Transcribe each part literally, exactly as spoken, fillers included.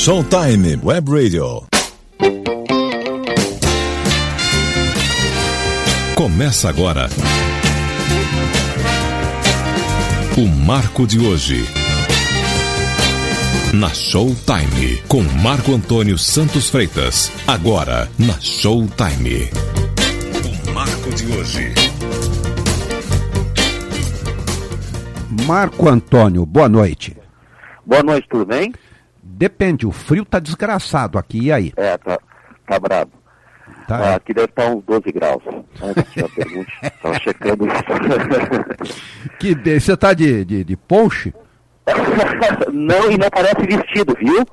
Showtime Web Radio. Começa agora o Marco de hoje. Na Showtime, com Marco Antônio Santos Freitas. Agora, na Showtime. O Marco de hoje. Marco Antônio, boa noite. Boa noite, tudo bem? Depende, o frio tá desgraçado aqui, e aí? É, tá, tá brabo. Tá, ah, é. aqui deve estar uns doze graus. Antes que eu pergunte, estava checando isso. Que de... Você tá de, de, de ponche? Não, e não parece vestido, viu?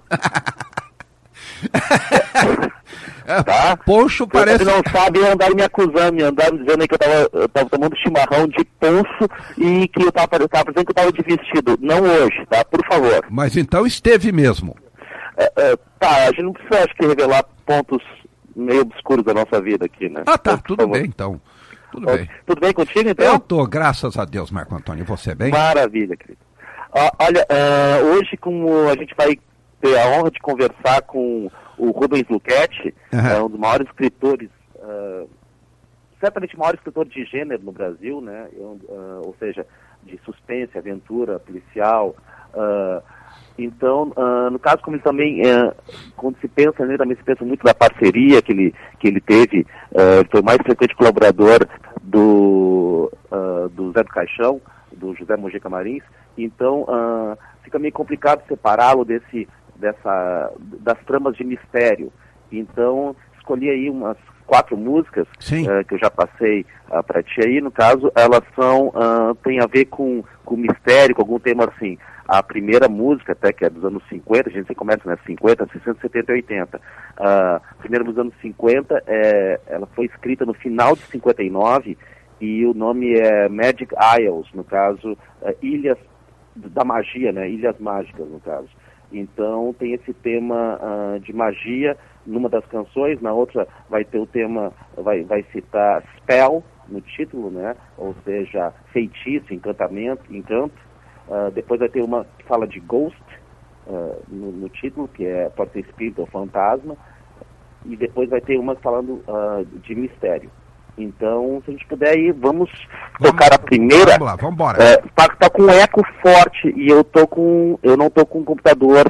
Tá? Poncho Pra parece... Você não sabe, andaram me acusando, me andaram dizendo aí que eu tava, eu tava tomando chimarrão de poncho e que eu tava, eu tava dizendo que eu tava de vestido. Não hoje, tá? Por favor. Mas então esteve mesmo. É, é, tá, a gente não precisa, acho que, revelar pontos meio obscuros da nossa vida aqui, né? Ah, tá, Então, tudo bem então. Tudo Ó, bem. Tudo bem contigo, então? Eu tô, graças a Deus, Marco Antônio. Você bem? Maravilha, querido. Ah, olha, ah, hoje como a gente vai ter a honra de conversar com o Rubens Luchetti, Uhum. é um dos maiores escritores, ah, certamente o maior escritor de gênero no Brasil, né? Eu, ah, ou seja, de suspense, aventura, policial. ah, então, ah, no caso, como ele também, eh, quando se pensa nele, também se pensa muito da parceria que ele, que ele teve, ah, ele foi o mais frequente colaborador do, ah, do Zé do Caixão, do José Mojica Marins. Então, uh, fica meio complicado separá-lo desse, dessa, das tramas de mistério. Então, escolhi aí umas quatro músicas uh, que eu já passei uh, para ti aí. No caso, elas são, uh, tem a ver com, com mistério, com algum tema assim. A primeira música, até que é dos anos cinquenta, a gente começa nos né, cinquenta, sessenta, setenta e oitenta. Uh, a primeira dos anos cinquenta, é, ela foi escrita no final de cinquenta e nove e o nome é Magic Isles, no caso, uh, Ilhas da Magia, né? Ilhas Mágicas, no caso. Então, tem esse tema uh, de magia numa das canções, na outra vai ter o tema, vai, vai citar spell no título, né? Ou seja, feitiço, encantamento, encanto. Uh, depois vai ter uma que fala de ghost uh, no, no título, que é, pode ser espírito ou fantasma. E depois vai ter uma falando uh, de mistério. Então, se a gente puder ir, vamos, vamos tocar a primeira. Vamos lá, vamos embora. É, tá, tá com um eco forte e eu tô com, eu não tô com o computador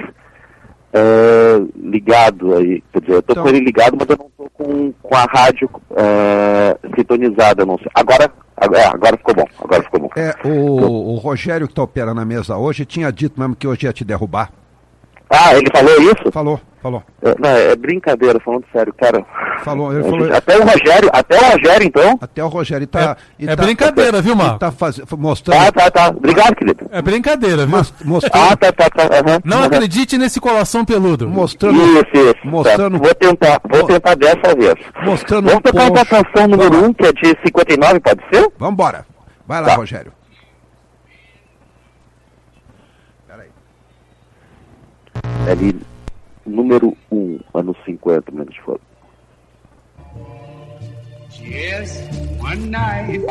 é, ligado aí, quer dizer, eu tô então... com ele ligado, mas eu não tô com, com a rádio é, sintonizada, não sei. Agora, agora, agora ficou bom, agora ficou bom. É, o, o Rogério que tá operando a mesa hoje tinha dito mesmo que hoje ia te derrubar. Ah, ele falou isso? Falou, falou. É, não, é brincadeira, falando sério, cara. Falou, ele falou... Até o Rogério, até o Rogério, então? Até o Rogério tá... É, tá, é brincadeira, tá, viu, Marco? Tá faz, mostrando... Ah, tá, tá. Obrigado, querido. É brincadeira, viu? Mostrando, Ah, tá, tá, tá. Uhum, Não uhum. acredite nesse coração peludo. Mostrando... Isso, isso. Mostrando... Tá. Vou tentar, vou tentar dessa vez. Mostrando Vamos tocar poncho. uma canção número um, que é de cinquenta e nove, pode ser? Vamos embora. Vai lá, Tá. Rogério. Peraí. É ali, número um, anos cinquenta, menos de fogo. Just one night,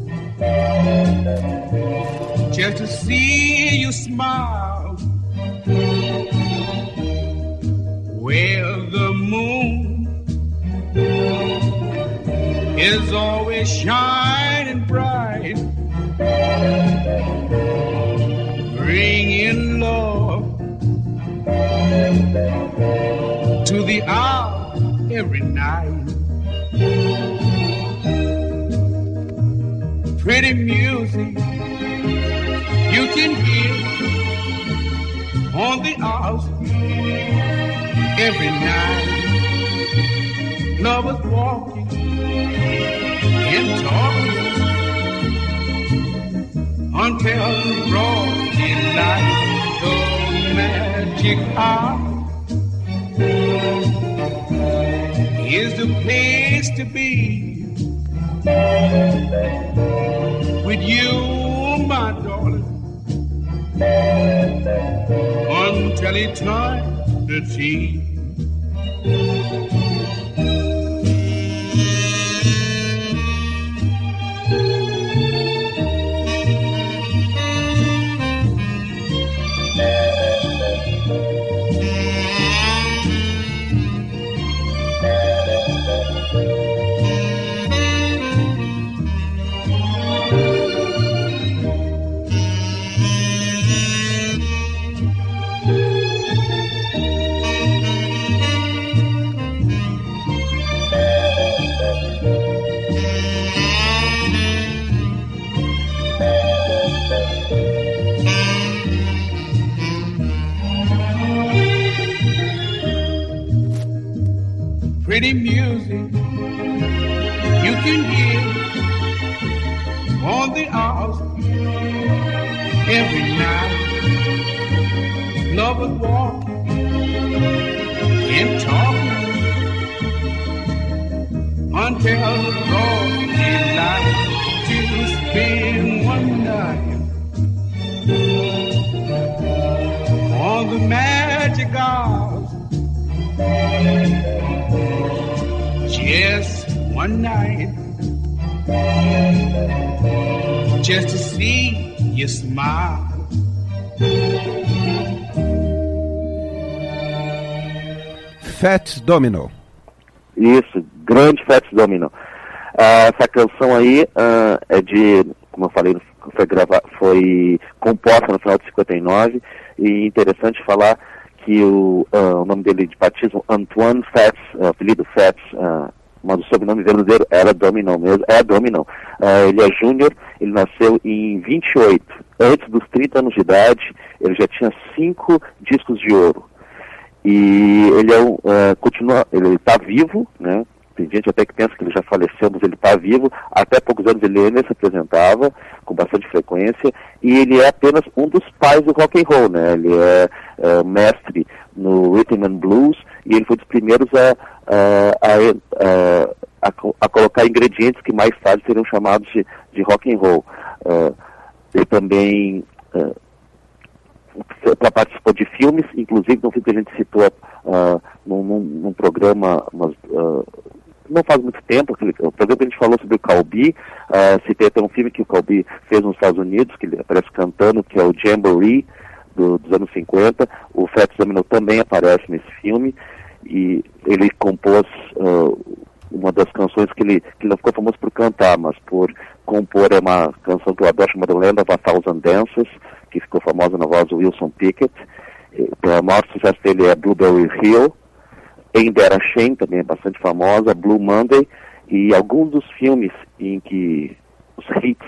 just to see you smile, where the moon is always shining bright, bringing love to the hour every night. Pretty music you can hear on the house every night. Lovers walking and talking until broad daylight. The magic hour is the place to be. With you, my darling, until eternity. pretty music you can hear on the hours every night. Lovers walking and talking until the broad daylight to spend one night on the magic hours. Just one night, just to see you smile. Fats Domino. Isso, grande Fats Domino. Uh, essa canção aí uh, é de, como eu falei, foi, grava, foi composta no final de cinquenta e nove, e interessante falar que o, uh, o nome dele de batismo, Antoine Fats, uh, apelido Fats, uh, mas o sobrenome verdadeiro era Domino mesmo, é Domino. Uh, ele é júnior, ele nasceu em vinte e oito. Antes dos trinta anos de idade, ele já tinha cinco discos de ouro. E ele é um, uh, continua, ele está vivo, né? Tem gente até que pensa que ele já faleceu, mas ele está vivo. Até poucos anos ele ainda se apresentava com bastante frequência, e ele é apenas um dos pais do rock and roll, né? Ele é uh, mestre no Rhythm and Blues, e ele foi dos primeiros a, a, a, a, a, a colocar ingredientes que mais tarde seriam chamados de, de rock and roll. Uh, ele também uh, participou de filmes, inclusive no filme que a gente citou uh, num, num, num programa, mas, uh, não faz muito tempo, aquele, o programa que a gente falou sobre o Calbi, uh, citei até um filme que o Calbi fez nos Estados Unidos, que ele aparece cantando, que é o Jamboree, do, dos anos cinquenta. O Fats Domino também aparece nesse filme, e ele compôs uh, uma das canções que ele, que ele não ficou famoso por cantar, mas por compor, é uma canção que eu adoro, chamada Land of a Thousand Dances, que ficou famosa na voz do Wilson Pickett. O maior sucesso dele é Blueberry Hill, Ain't That a Shame, também é bastante famosa, Blue Monday, e alguns dos filmes em que os hits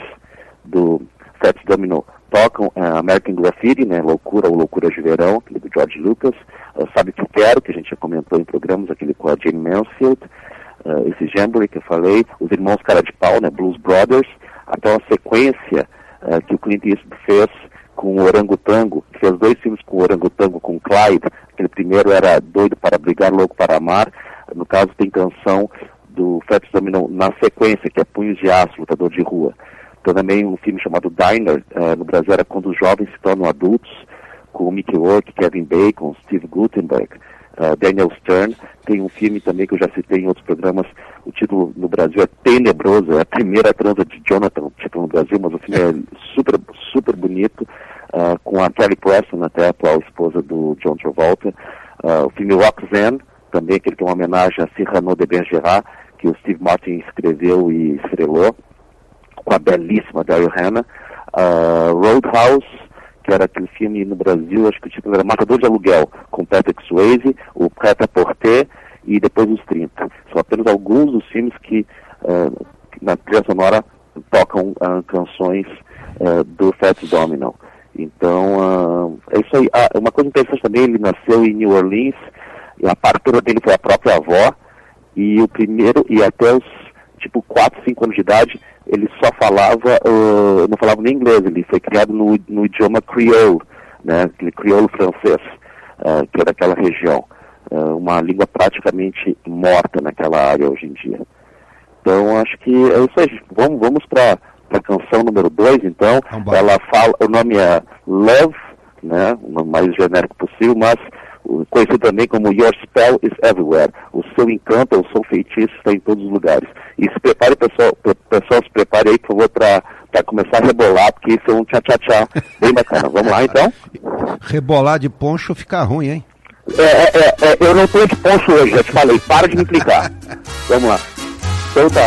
do Fats Domino tocam, uh, American Graffiti, né, Loucura ou Loucura de Verão, aquele do George Lucas, uh, Sabe O Que Quero, que a gente já comentou em programas, aquele com a Jane Mansfield, uh, esse Jamboree que eu falei, Os Irmãos Cara de Pau, né, Blues Brothers, até uma sequência uh, que o Clint Eastwood fez com o Orangotango, que fez dois filmes com o Orangotango, com o Clyde. Aquele primeiro era Doido para Brigar, Louco para Amar. No caso, tem canção do Fats Domino na sequência, que é Punhos de Aço, Lutador de Rua. Tem também um filme chamado Diner, uh, no Brasil era Quando os Jovens se Tornam Adultos, com o Mickey Rourke, Kevin Bacon, Steve Guttenberg, uh, Daniel Stern. Tem um filme também que eu já citei em outros programas, o título no Brasil é Tenebroso, é a primeira transa de Jonathan, o título no Brasil, mas o filme é super, super bonito, uh, com a Kelly Preston, até a atual esposa do John Travolta. Uh, o filme Roxanne, também aquele que é uma homenagem a Cyrano de Bergerac, que o Steve Martin escreveu e estrelou, com a belíssima Daryl Hannah. Uh, Roadhouse, que era aquele filme no Brasil, acho que o título era Matador de Aluguel, com Patrick Swayze, o Prêt-à-Porter e depois os trinta. São apenas alguns dos filmes que uh, na trilha sonora tocam uh, canções uh, do Fats Domino. Então, uh, é isso aí. Ah, uma coisa interessante também, ele nasceu em New Orleans, e a parteira dele foi a própria avó, e o primeiro, e até os tipo quatro, cinco anos de idade, ele só falava, uh, não falava nem inglês, ele foi criado no, no idioma creole, né, aquele creole francês, uh, que é daquela região, uh, uma língua praticamente morta naquela área hoje em dia. Então, acho que é isso aí, vamos, vamos para a canção número dois, então, Vamos ela fala, o nome é Love, né, o nome mais genérico possível, mas conhecido também como Your Spell is Everywhere. O seu encanto, o seu feitiço está em todos os lugares. E se prepare, pessoal, pessoal se prepare aí, por favor, para começar a rebolar, porque isso é um tchá-tchá-tchá bem bacana. Vamos lá, então? Rebolar de poncho fica ruim, hein? É, é, é, eu não estou de poncho hoje, já te falei, para de me implicar. Vamos lá. Então tá.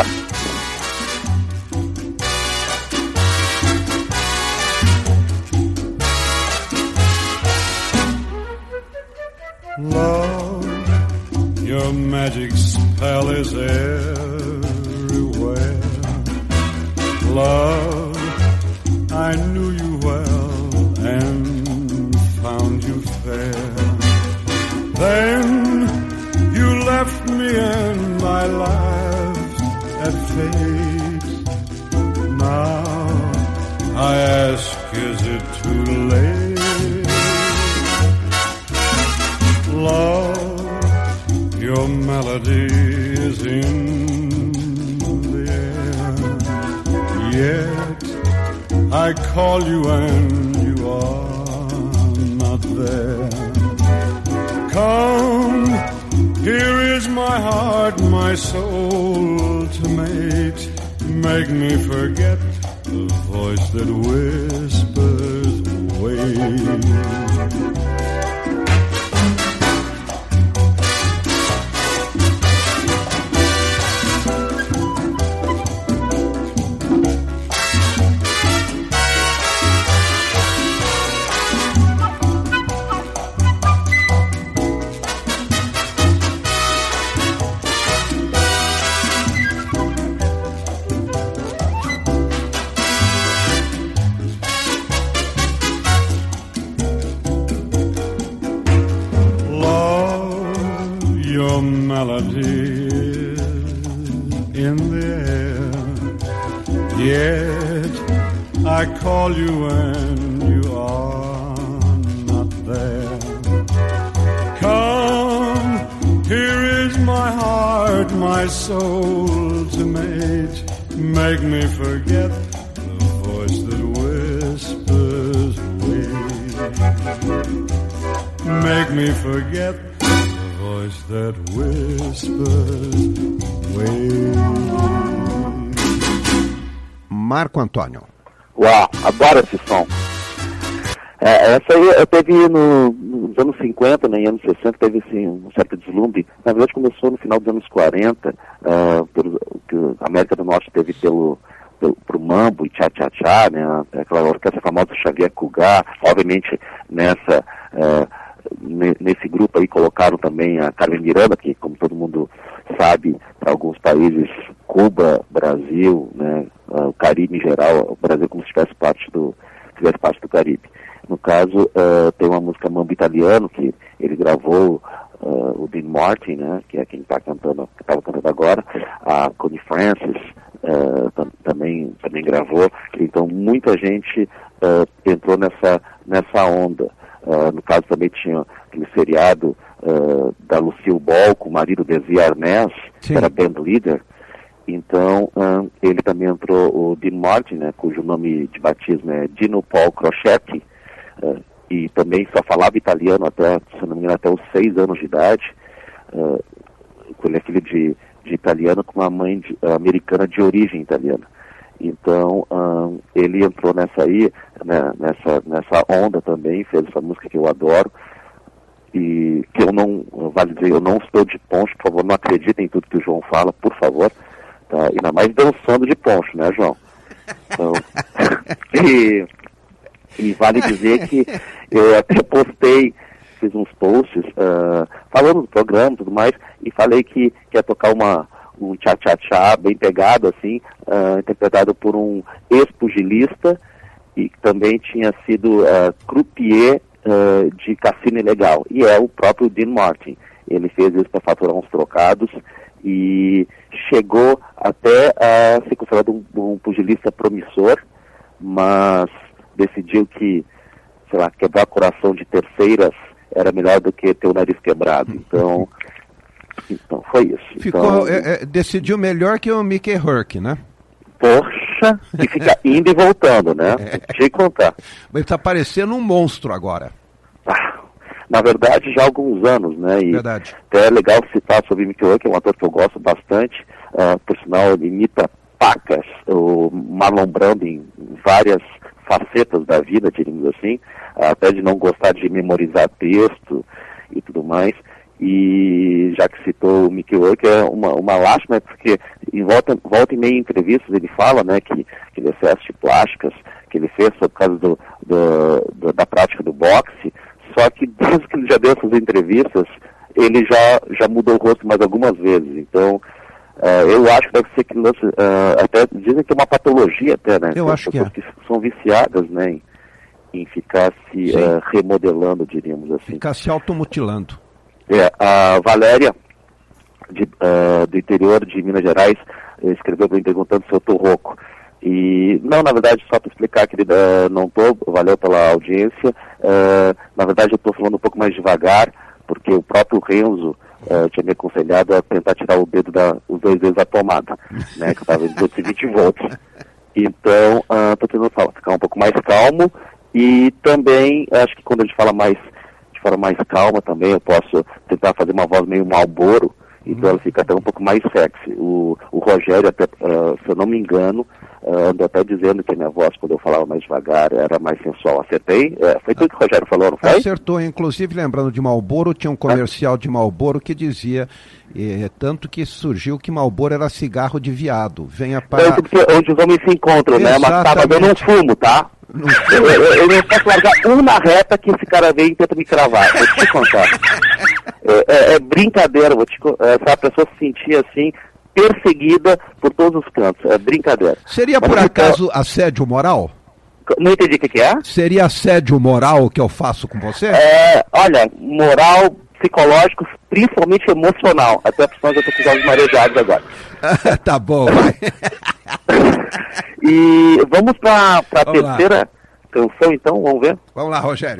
Love, your magic spell is everywhere. Love, I knew you well and found you fair. Then you left me and Your melody is in the air. Yet I call you and you are not there. Come, here is my heart, my soul to mate. Make me forget the voice that whispers wait. Melody in the air. Yet I call you and you are not there. Come, here is my heart, my soul to mate. Make me forget the voice that whispers wait. Make me forget voice that whispers wait. Marco Antônio. Uau, adoro esse som. É, essa aí eu teve no, nos anos cinquenta, né, em anos sessenta, teve assim, um certo deslumbre. Na verdade começou no final dos anos quarenta, uh, pelo, que a América do Norte teve pelo, pelo pro mambo e tchá-tchá-tchá, né, aquela orquestra famosa Xavier Cugat. Obviamente nessa... Uh, nesse grupo aí colocaram também a Carmen Miranda, que como todo mundo sabe, para alguns países, Cuba, Brasil, né, o Caribe em geral, o Brasil como se tivesse parte do, tivesse parte do Caribe. No caso, uh, tem uma música Mambo Italiano, que ele gravou, uh, o Dean Martin, né, que é quem está cantando, que estava cantando agora, a Connie Francis uh, tam, também, também gravou, então muita gente uh, entrou nessa, nessa onda. Uh, no caso também tinha aquele seriado uh, da Lucille Ball com o marido Desi Arnaz, Sim. que era band leader. Então uh, ele também entrou, o Dean Martin, né, cujo nome de batismo é Dino Paul Crocetti, uh, e também só falava italiano até, se não me engano, até os seis anos de idade. Uh, ele é filho de, de italiano com uma mãe de, uh, americana de origem italiana. Então, um, ele entrou nessa aí, né, nessa, nessa onda também, fez essa música que eu adoro, e que eu não, vale dizer, eu não estou de poncho, por favor, não acreditem em tudo que o João fala, por favor, tá? Ainda mais dançando de poncho, né, João? Então, e, e vale dizer que eu até postei, fiz uns posts, uh, falando do programa e tudo mais, e falei que, que ia tocar uma... um tchá-tchá-tchá bem pegado, assim, uh, interpretado por um ex-pugilista e que também tinha sido uh, croupier uh, de cassino ilegal, e é o próprio Dean Martin. Ele fez isso para faturar uns trocados e chegou até a ser considerado um, um pugilista promissor, mas decidiu que, sei lá, quebrar o coração de terceiras era melhor do que ter o nariz quebrado. Então... Então, foi isso. Ficou, então, é, é, decidiu melhor que o Mickey Rourke, né? Poxa, e fica indo e voltando, né? É. Deixa eu contar. Ele está parecendo um monstro agora. Ah, na verdade, já há alguns anos, né? E verdade. Até é legal citar sobre o Mickey Rourke, que é um ator que eu gosto bastante. Uh, por sinal, ele imita pacas, o Marlon Brando em várias facetas da vida, diríamos assim. Uh, até de não gostar de memorizar texto e tudo mais. E já que citou o Mickey Rourke, é uma, uma lástima, porque em volta, volta e meia em entrevistas ele fala, né, que, que ele excesso de plásticas que ele fez por causa do, do, do, da prática do boxe, só que desde que ele já deu essas entrevistas, ele já, já mudou o rosto mais algumas vezes. Então, uh, eu acho que deve ser que lance, uh, até dizem que é uma patologia até, né? Eu acho que é. Que são viciadas, né, em, em ficar se uh, remodelando, diríamos assim. Ficar se automutilando. É, a Valéria, de, uh, do interior de Minas Gerais, escreveu para mim perguntando se eu estou rouco. E, não, na verdade, só para explicar, querida, uh, não estou, valeu pela audiência. Uh, na verdade, eu estou falando um pouco mais devagar, porque o próprio Renzo uh, tinha me aconselhado a tentar tirar o dedo da, os dois dedos da tomada, né, que eu estava em duzentos e vinte volts. Então, estou uh, tentando falar, ficar um pouco mais calmo, e também, acho que quando a gente fala mais, de forma mais calma também, eu posso tentar fazer uma voz meio Marlboro, então ela fica até um pouco mais sexy. O, o Rogério, até, uh, se eu não me engano, uh, andou até dizendo que a minha voz, quando eu falava mais devagar, era mais sensual. Acertei? É, foi tudo que o Rogério falou, não foi? Acertou. Inclusive, lembrando de Marlboro, tinha um comercial de Marlboro que dizia, eh, tanto que surgiu que Marlboro era cigarro de viado. Venha para... É onde os homens se encontram, né? Mas sábado eu não fumo, tá? Não eu, eu, eu não posso largar um na reta que esse cara vem e tenta me cravar. Vou te contar. É, é, é brincadeira, vou te, é, a pessoa se sentia assim, perseguida por todos os cantos. É brincadeira. Seria Mas por então, acaso assédio moral? Não entendi o que, que é? Seria assédio moral que eu faço com você? É, olha, moral, psicológico, principalmente emocional. Até por eu tô com os olhos marejados agora. Tá bom, vai. E vamos para a Vamos terceira lá. canção, então, vamos ver? Vamos lá, Rogério.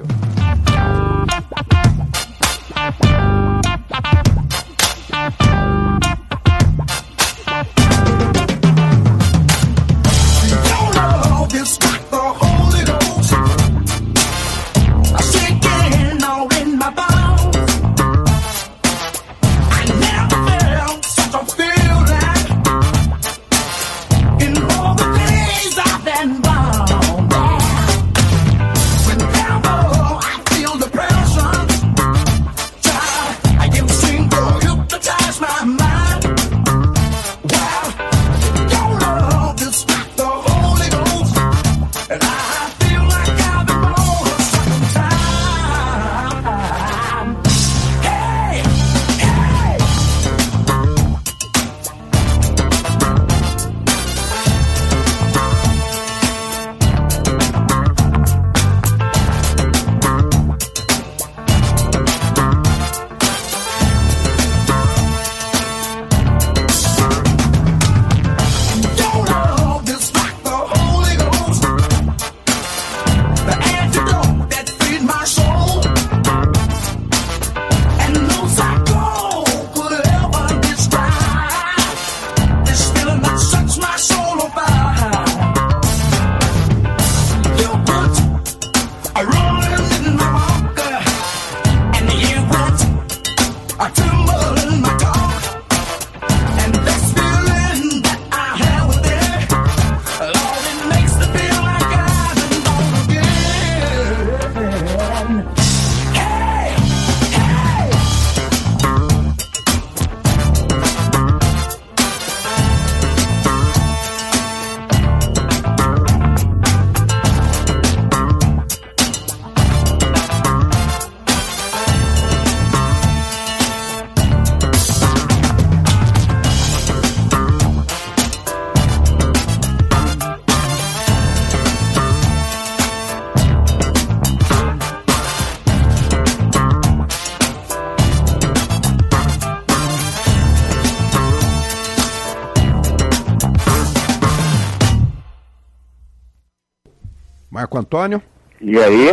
Marco Antônio? E aí?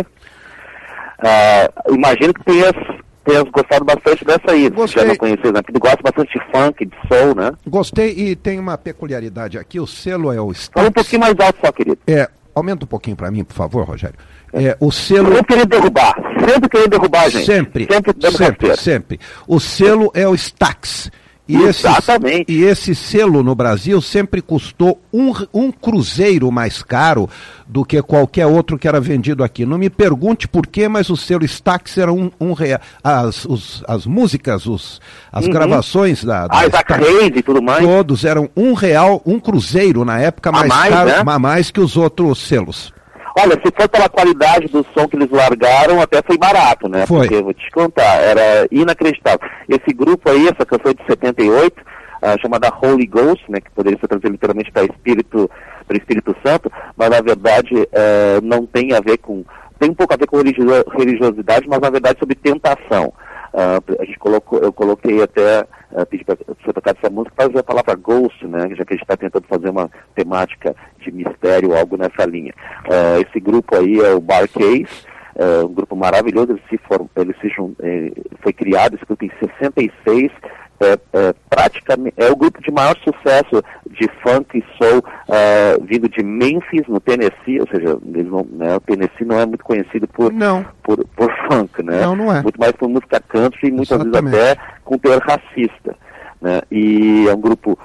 Uh, imagino que tenhas, tenhas gostado bastante dessa aí. Gostei. Já não conheces, né? Tu gosta bastante de funk, de soul, né? Gostei, e tem uma peculiaridade aqui, o selo é o Stax. Fala um pouquinho mais alto só, querido. É, aumenta um pouquinho para mim, por favor, Rogério. É, o selo... Sempre querendo derrubar, sempre querendo derrubar, gente. Sempre, sempre, dando sempre, rasteira. sempre. O selo é o Stax. E Exatamente. Esse, e esse selo no Brasil sempre custou um, um cruzeiro mais caro do que qualquer outro que era vendido aqui. Não me pergunte por quê, mas o selo Stax era um, um real. As, os, as músicas, os, as uhum. gravações da, da ah, Stax e tudo mais. Todos eram um real, um cruzeiro na época, mais, mais caro, né? mais que os outros selos. Olha, se for pela qualidade do som que eles largaram, até foi barato, né? Foi. Porque, vou te contar, era inacreditável. Esse grupo aí, essa canção é de setenta e oito, uh, chamada Holy Ghost, né? Que poderia ser traduzida literalmente para Espírito, para Espírito Santo, mas na verdade uh, não tem a ver com... Tem um pouco a ver com religio- religiosidade, mas na verdade sobre tentação. Uh, a gente colocou, eu coloquei até, uh, pedi para você tocar essa música, para fazer a palavra ghost, né, já que a gente está tentando fazer uma temática de mistério, algo nessa linha. Uh, esse grupo aí é o Bar Case, uh, um grupo maravilhoso, ele se, form, ele se jun, eh, foi criado, esse grupo em sessenta e seis, é, é, praticamente, é o grupo de maior sucesso de funk e soul uh, vindo de Memphis, no Tennessee, ou seja, eles não, né, o Tennessee não é muito conhecido por, não. por, por funk, né? Não, não é. Muito mais por música country e muitas Exatamente. vezes até com teor racista. Né? E é um grupo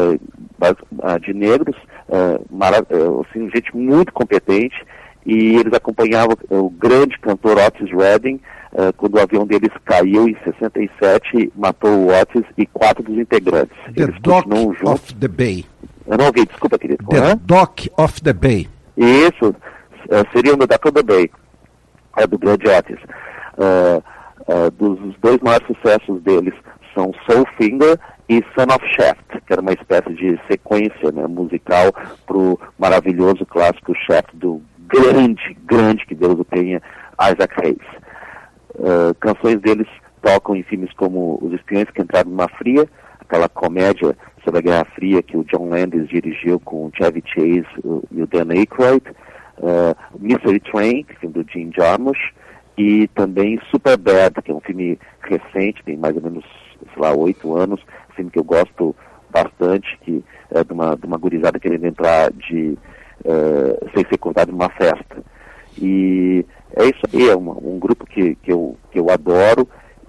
uh, de negros, uh, marav- assim, gente muito competente, e eles acompanhavam o grande cantor Otis Redding, uh, quando o avião deles caiu em sessenta e sete, matou o Otis e quatro dos integrantes. The eles Dock continuam juntos. of the Bay. Eu não ouvi, desculpa, querido. The Hã? Dock of the Bay. Isso, uh, seria o Dock of the Bay, é, do grande Otis. Uh, uh, dos dois maiores sucessos deles são Soul Finger e Son of Shaft, que era uma espécie de sequência, né, musical para o maravilhoso clássico Shaft do grande, grande, que Deus o tenha, Isaac Hayes. Uh, canções deles tocam em filmes como Os Espiões que Entraram numa Fria, aquela comédia sobre a Guerra Fria que o John Landis dirigiu com o Chevy Chase uh, e o Dan Aykroyd, uh, Mystery Train, que é um filme do Jim Jarmusch, e também Superbad, que é um filme recente, tem mais ou menos, sei lá, oito anos, um filme que eu gosto bastante, que é de uma, de uma gurizada querendo entrar de, uh, sem ser contado numa festa. E é isso aí, é uma, um grupo que, que, eu, que eu adoro,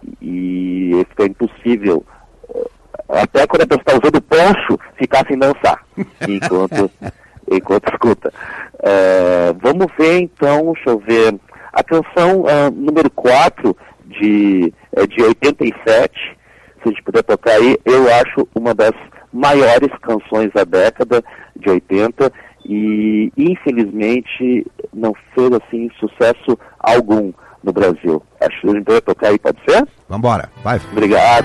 e fica impossível, uh, até quando a pessoa está usando poncho, ficar sem dançar, enquanto, enquanto escuta. Uh, vamos ver então, deixa eu ver, a canção uh, número quatro, de, é de oitenta e sete, se a gente puder tocar aí, eu acho uma das maiores canções da década de oitenta, e infelizmente não fez assim sucesso algum no Brasil. Acho que a gente pode tocar aí, pode ser? Vambora, vai. Obrigado.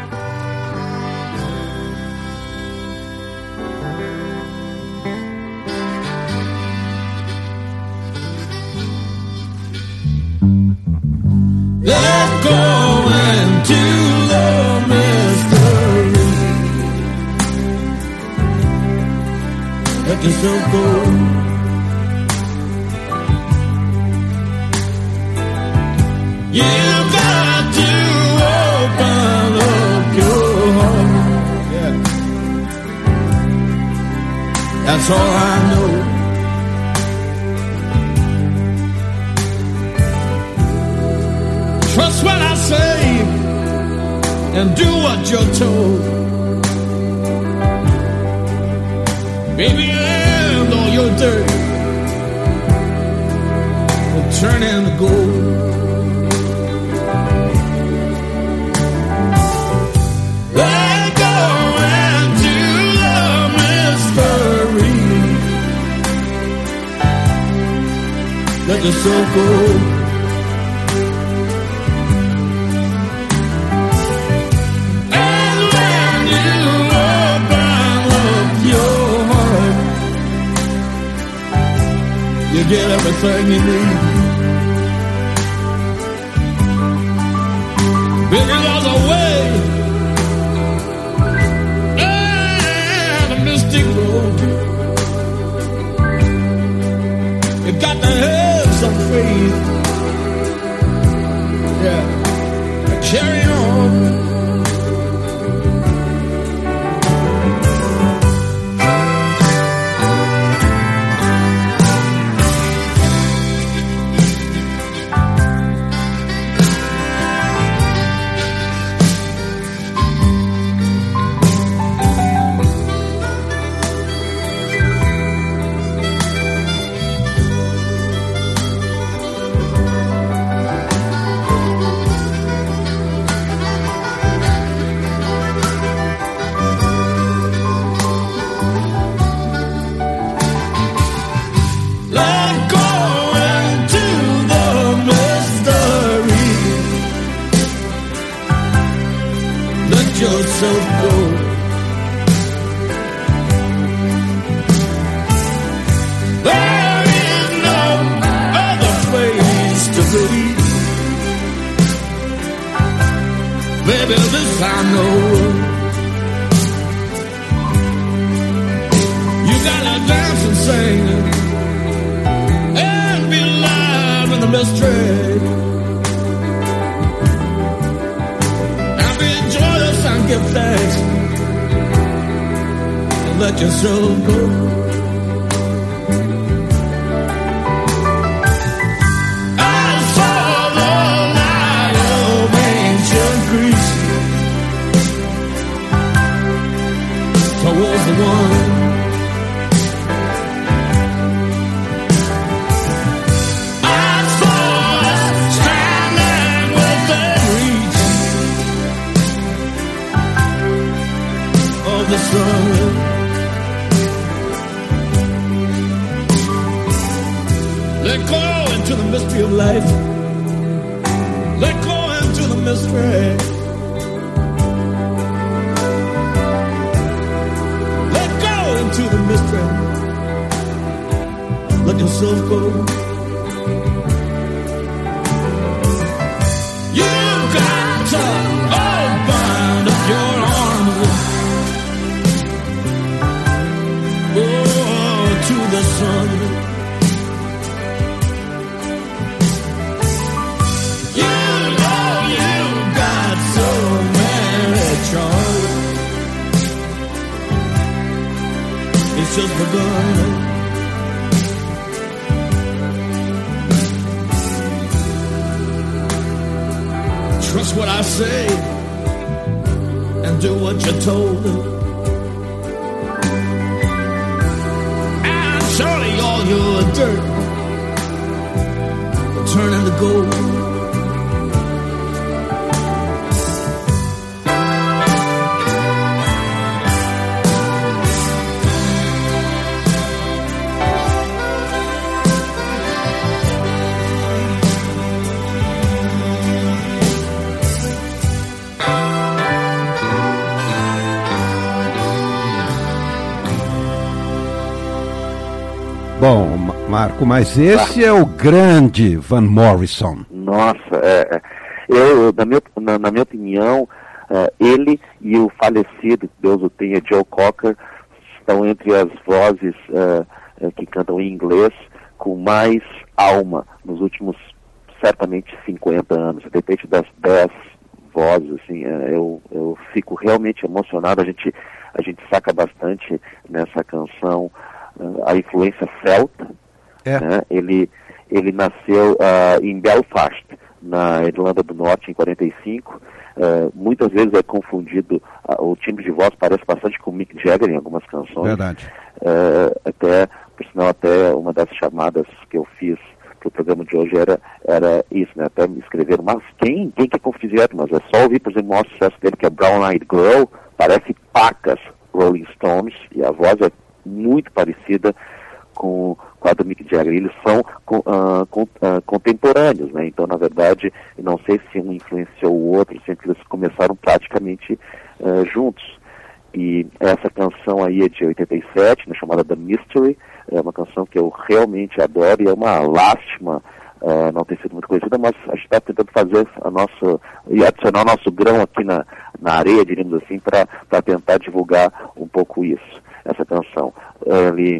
Let go into the mystery. Let yourself go. You got to open up your heart. Yeah. That's all I know. Trust what I say and do what you're told. Baby, and all your dirt will turn into gold. Let go into the mystery. Let your soul go. You get everything you need. Baby, there's a way and a mystic road. You got to have some faith. Yeah, carry on. the mystery. Now be joyous and give thanks, and let yourself go. Towards the one I saw standing within reach of the sun. Let go into the mystery of life. Let go into the mystery. To the mystery, let yourself go. You've got to open up your arms, oh, to the sun. You know you've got so many charms. It's just begun. Trust what I say and do what you're told. And surely all your dirt will turn into gold. Bom, Marco, mas esse é o grande Van Morrison. Nossa, é, eu, na, minha, na, na minha opinião, é, ele e o falecido, Deus o tenha, Joe Cocker, estão entre as vozes é, é, que cantam em inglês com mais alma nos últimos, certamente, cinquenta anos. De repente, das dez vozes, assim, é, eu, eu fico realmente emocionado. A gente, a gente saca bastante nessa canção a influência celta, é. né? ele, ele nasceu uh, em Belfast, na Irlanda do Norte, em quarenta e cinco. Uh, muitas vezes é confundido, uh, o timbre de voz parece bastante com Mick Jagger em algumas canções. Verdade. Uh, até, por sinal, até uma das chamadas que eu fiz para o programa de hoje era, era isso, né? Até me escreveram, mas quem, quem que confizeram? Mas é só ouvir, por exemplo, o maior sucesso dele, que é Brown Eyed Girl, parece pacas Rolling Stones, e a voz é muito parecida com, com a do Mick Jagger. Eles são uh, com, uh, contemporâneos, né? Então, na verdade, não sei se um influenciou o outro, sempre eles começaram praticamente uh, juntos. E essa canção aí é de oitenta e sete, né, chamada The Mystery, é uma canção que eu realmente adoro e é uma lástima uh, não ter sido muito conhecida, mas a gente está tentando fazer a nossa, e adicionar o nosso grão aqui na, na areia, diríamos assim, para tentar divulgar um pouco isso. Essa canção, ele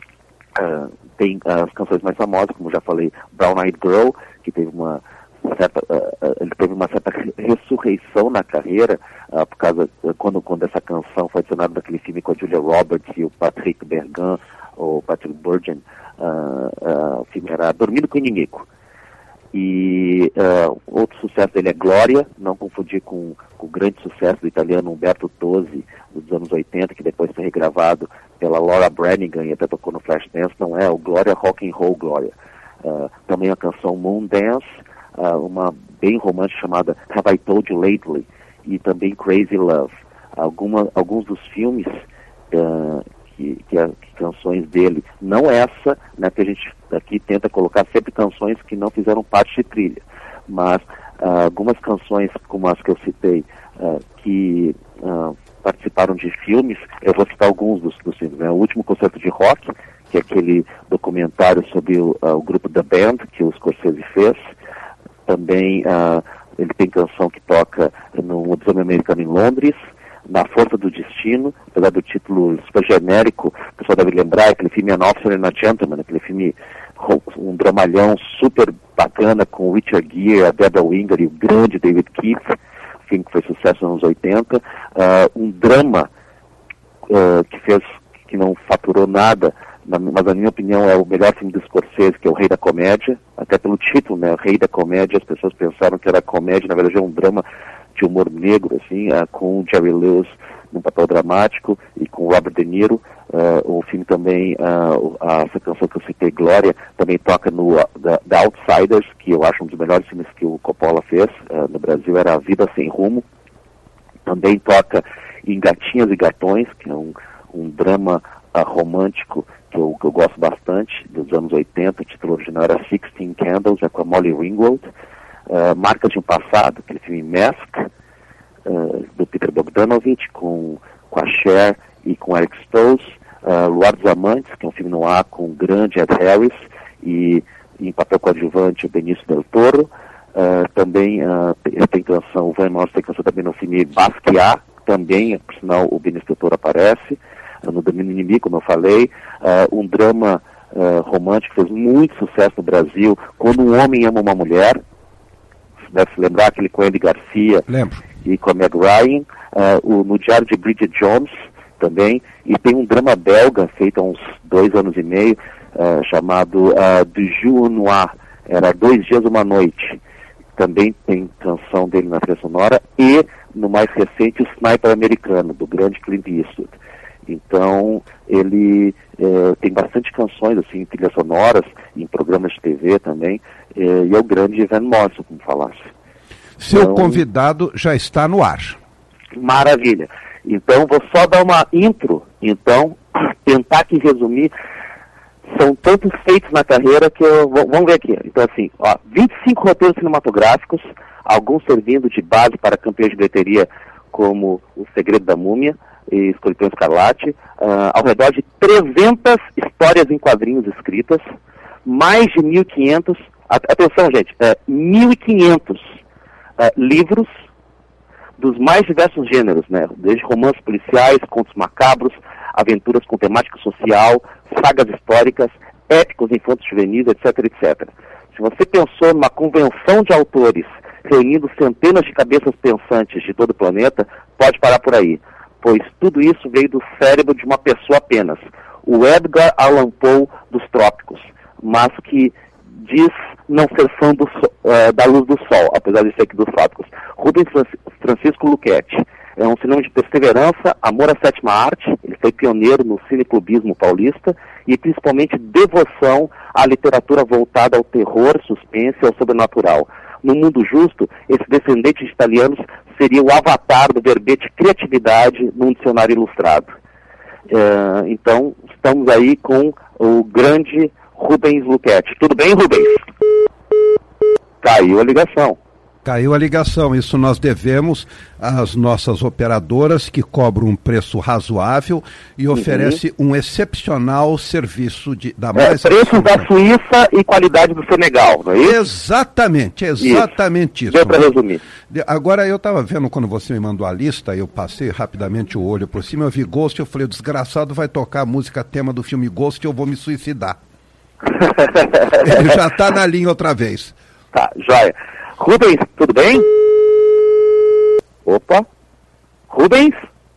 uh, tem as canções mais famosas, como já falei, Brown Eyed Girl, que teve uma certa, uh, ele teve uma certa ressurreição na carreira, uh, por causa, uh, quando, quando essa canção foi adicionada naquele filme com a Julia Roberts e o Patrick Bergan, ou Patrick Bergen, uh, uh, o filme era Dormindo com o Inimigo. E uh, outro sucesso dele é Glória, não confundir com, com o grande sucesso do italiano Umberto Tozzi, dos anos oitenta, que depois foi regravado pela Laura Branigan e até tocou no Flashdance. Não é o Glória, Rock and Roll Glória. Uh, também a canção Moon Dance, uh, uma bem romântica chamada Have I Told You Lately, e também Crazy Love. Alguma, alguns dos filmes uh, que, que, a, que canções dele, não essa, né, que a gente aqui tenta colocar sempre canções que não fizeram parte de trilha, mas uh, algumas canções como as que eu citei, uh, que uh, participaram de filmes, eu vou citar alguns dos, dos filmes, né? O Último Concerto de Rock, que é aquele documentário sobre o, uh, o grupo The Band, que o Scorsese fez. Também uh, ele tem canção que toca no Lobisomem Americano em Londres, Na Força do Destino, apesar do título super genérico, o pessoal deve lembrar, aquele filme An Officer and a Gentleman, aquele filme um dramalhão super bacana com o Richard Gere, a Deborah Winger e o grande David Keith, filme que foi sucesso nos anos oitenta, uh, um drama uh, que fez, que não faturou nada, na, mas na minha opinião é o melhor filme do Scorsese, que é o Rei da Comédia, até pelo título, né, o Rei da Comédia, as pessoas pensaram que era comédia, na verdade é um drama de humor negro, assim, uh, com o Jerry Lewis num papel dramático e com o Robert De Niro. Uh, o filme também, uh, a, essa canção que eu citei, Glória, também toca no uh, The, The Outsiders, que eu acho um dos melhores filmes que o Coppola fez uh, no Brasil, era A Vida Sem Rumo. Também toca em Gatinhas e Gatões, que é um, um drama uh, romântico que eu, que eu gosto bastante, dos anos oitenta, o título original era Sixteen Candles, é com a Molly Ringwald. Uh, Marcas de um Passado, aquele filme Mask, uh, do Peter Bogdanovich, com, com a Cher e com Eric Stoltz. Uh, Luar dos Amantes, que é um filme no ar com o grande Ed Harris, e, e em papel coadjuvante o Benício Del Toro. Uh, também uh, tem canção, o Van Morrison tem canção também no filme Basquiat, também, por sinal, o Benício Del Toro aparece, uh, no Domínio Inimigo, como eu falei. Uh, um drama uh, romântico que fez muito sucesso no Brasil, Quando um Homem Ama uma Mulher. Deve se lembrar aquele com Andy Garcia. Lembro. E com a Meg Ryan. Uh, o, no Diário de Bridget Jones também. E tem um drama belga feito há uns dois anos e meio, uh, chamado uh, Du Jour au Noir. Era Dois Dias Uma Noite. Também tem canção dele na trilha sonora. E, no mais recente, o Sniper Americano, do grande Clint Eastwood. Então, ele eh, tem bastante canções, assim, em trilhas sonoras, em programas de T V também, eh, e é o grande Van Morrison, como falasse. Seu então, convidado já está no ar. Maravilha. Então, vou só dar uma intro, então, tentar aqui resumir. São tantos feitos na carreira que eu... Vamos ver aqui. Então, assim, ó, vinte e cinco roteiros cinematográficos, alguns servindo de base para campeões de bilheteria, como O Segredo da Múmia e Escorpião Escarlate, uh, ao redor de trezentas histórias em quadrinhos escritas, mais de mil e quinhentos, atenção gente, uh, mil e quinhentos uh, livros dos mais diversos gêneros, né? Desde romances policiais, contos macabros, aventuras com temática social, sagas históricas, épicos infantos juvenis, etc, etcétera. Se você pensou numa convenção de autores reunindo centenas de cabeças pensantes de todo o planeta, pode parar por aí, pois tudo isso veio do cérebro de uma pessoa apenas, o Edgar Allan Poe dos trópicos, mas que diz não ser fã do, uh, da luz do sol, apesar de ser aqui dos trópicos. Rubens Francisco Luchetti é um sinônimo de perseverança, amor à sétima arte, ele foi pioneiro no cineclubismo paulista e principalmente devoção à literatura voltada ao terror, suspense e ao sobrenatural. No mundo justo, esse descendente de italianos seria o avatar do verbete criatividade num dicionário ilustrado. Uh, então, estamos aí com o grande Rubens Luchetti. Tudo bem, Rubens? Caiu a ligação. Caiu a ligação, isso nós devemos às nossas operadoras que cobram um preço razoável e oferece uhum. um excepcional serviço de, da mais... É, preços da Suíça e qualidade do Senegal, não é isso? Exatamente, exatamente isso. isso. Deu para resumir. Agora eu estava vendo quando você me mandou a lista, eu passei rapidamente o olho por cima, eu vi Ghost, eu falei, o desgraçado vai tocar a música tema do filme Ghost e eu vou me suicidar. Ele já está na linha outra vez. Tá, joia. Rubens, tudo bem? Opa. Rubens?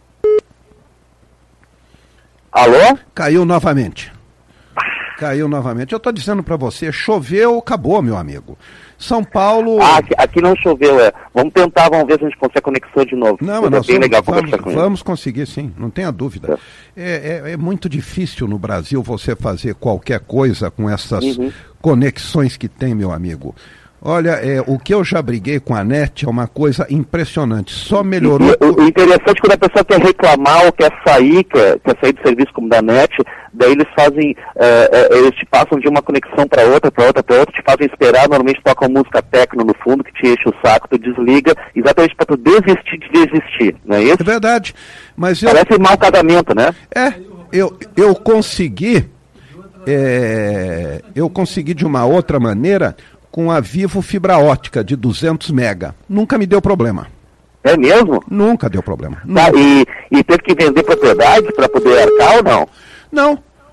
Alô? Caiu novamente. Caiu novamente. Eu estou dizendo para você, choveu, acabou, meu amigo. São Paulo... Ah, aqui, aqui não choveu, é. Vamos tentar, vamos ver se a gente consegue conexão de novo. Não, mas nós é bem vamos, legal vamos, com vamos conseguir, sim, não tenha dúvida. É, é, é muito difícil no Brasil você fazer qualquer coisa com essas uhum. conexões que tem, meu amigo. Olha, é, o que eu já briguei com a NET é uma coisa impressionante, só melhorou... O, o interessante é quando a pessoa quer reclamar ou quer sair, quer, quer sair do serviço como da NET, daí eles fazem, é, é, eles te passam de uma conexão para outra, para outra, para outra, te fazem esperar, normalmente tocam música techno no fundo, que te enche o saco, tu desliga, exatamente para tu desistir de desistir, não é isso? É verdade, mas eu... Parece mau casamento, né? É, eu, eu consegui, é, eu consegui de uma outra maneira... com a Vivo fibra ótica de duzentos mega. Nunca me deu problema. É mesmo? Nunca deu problema. Tá, e, e teve que vender propriedade para poder arcar ou não? Não,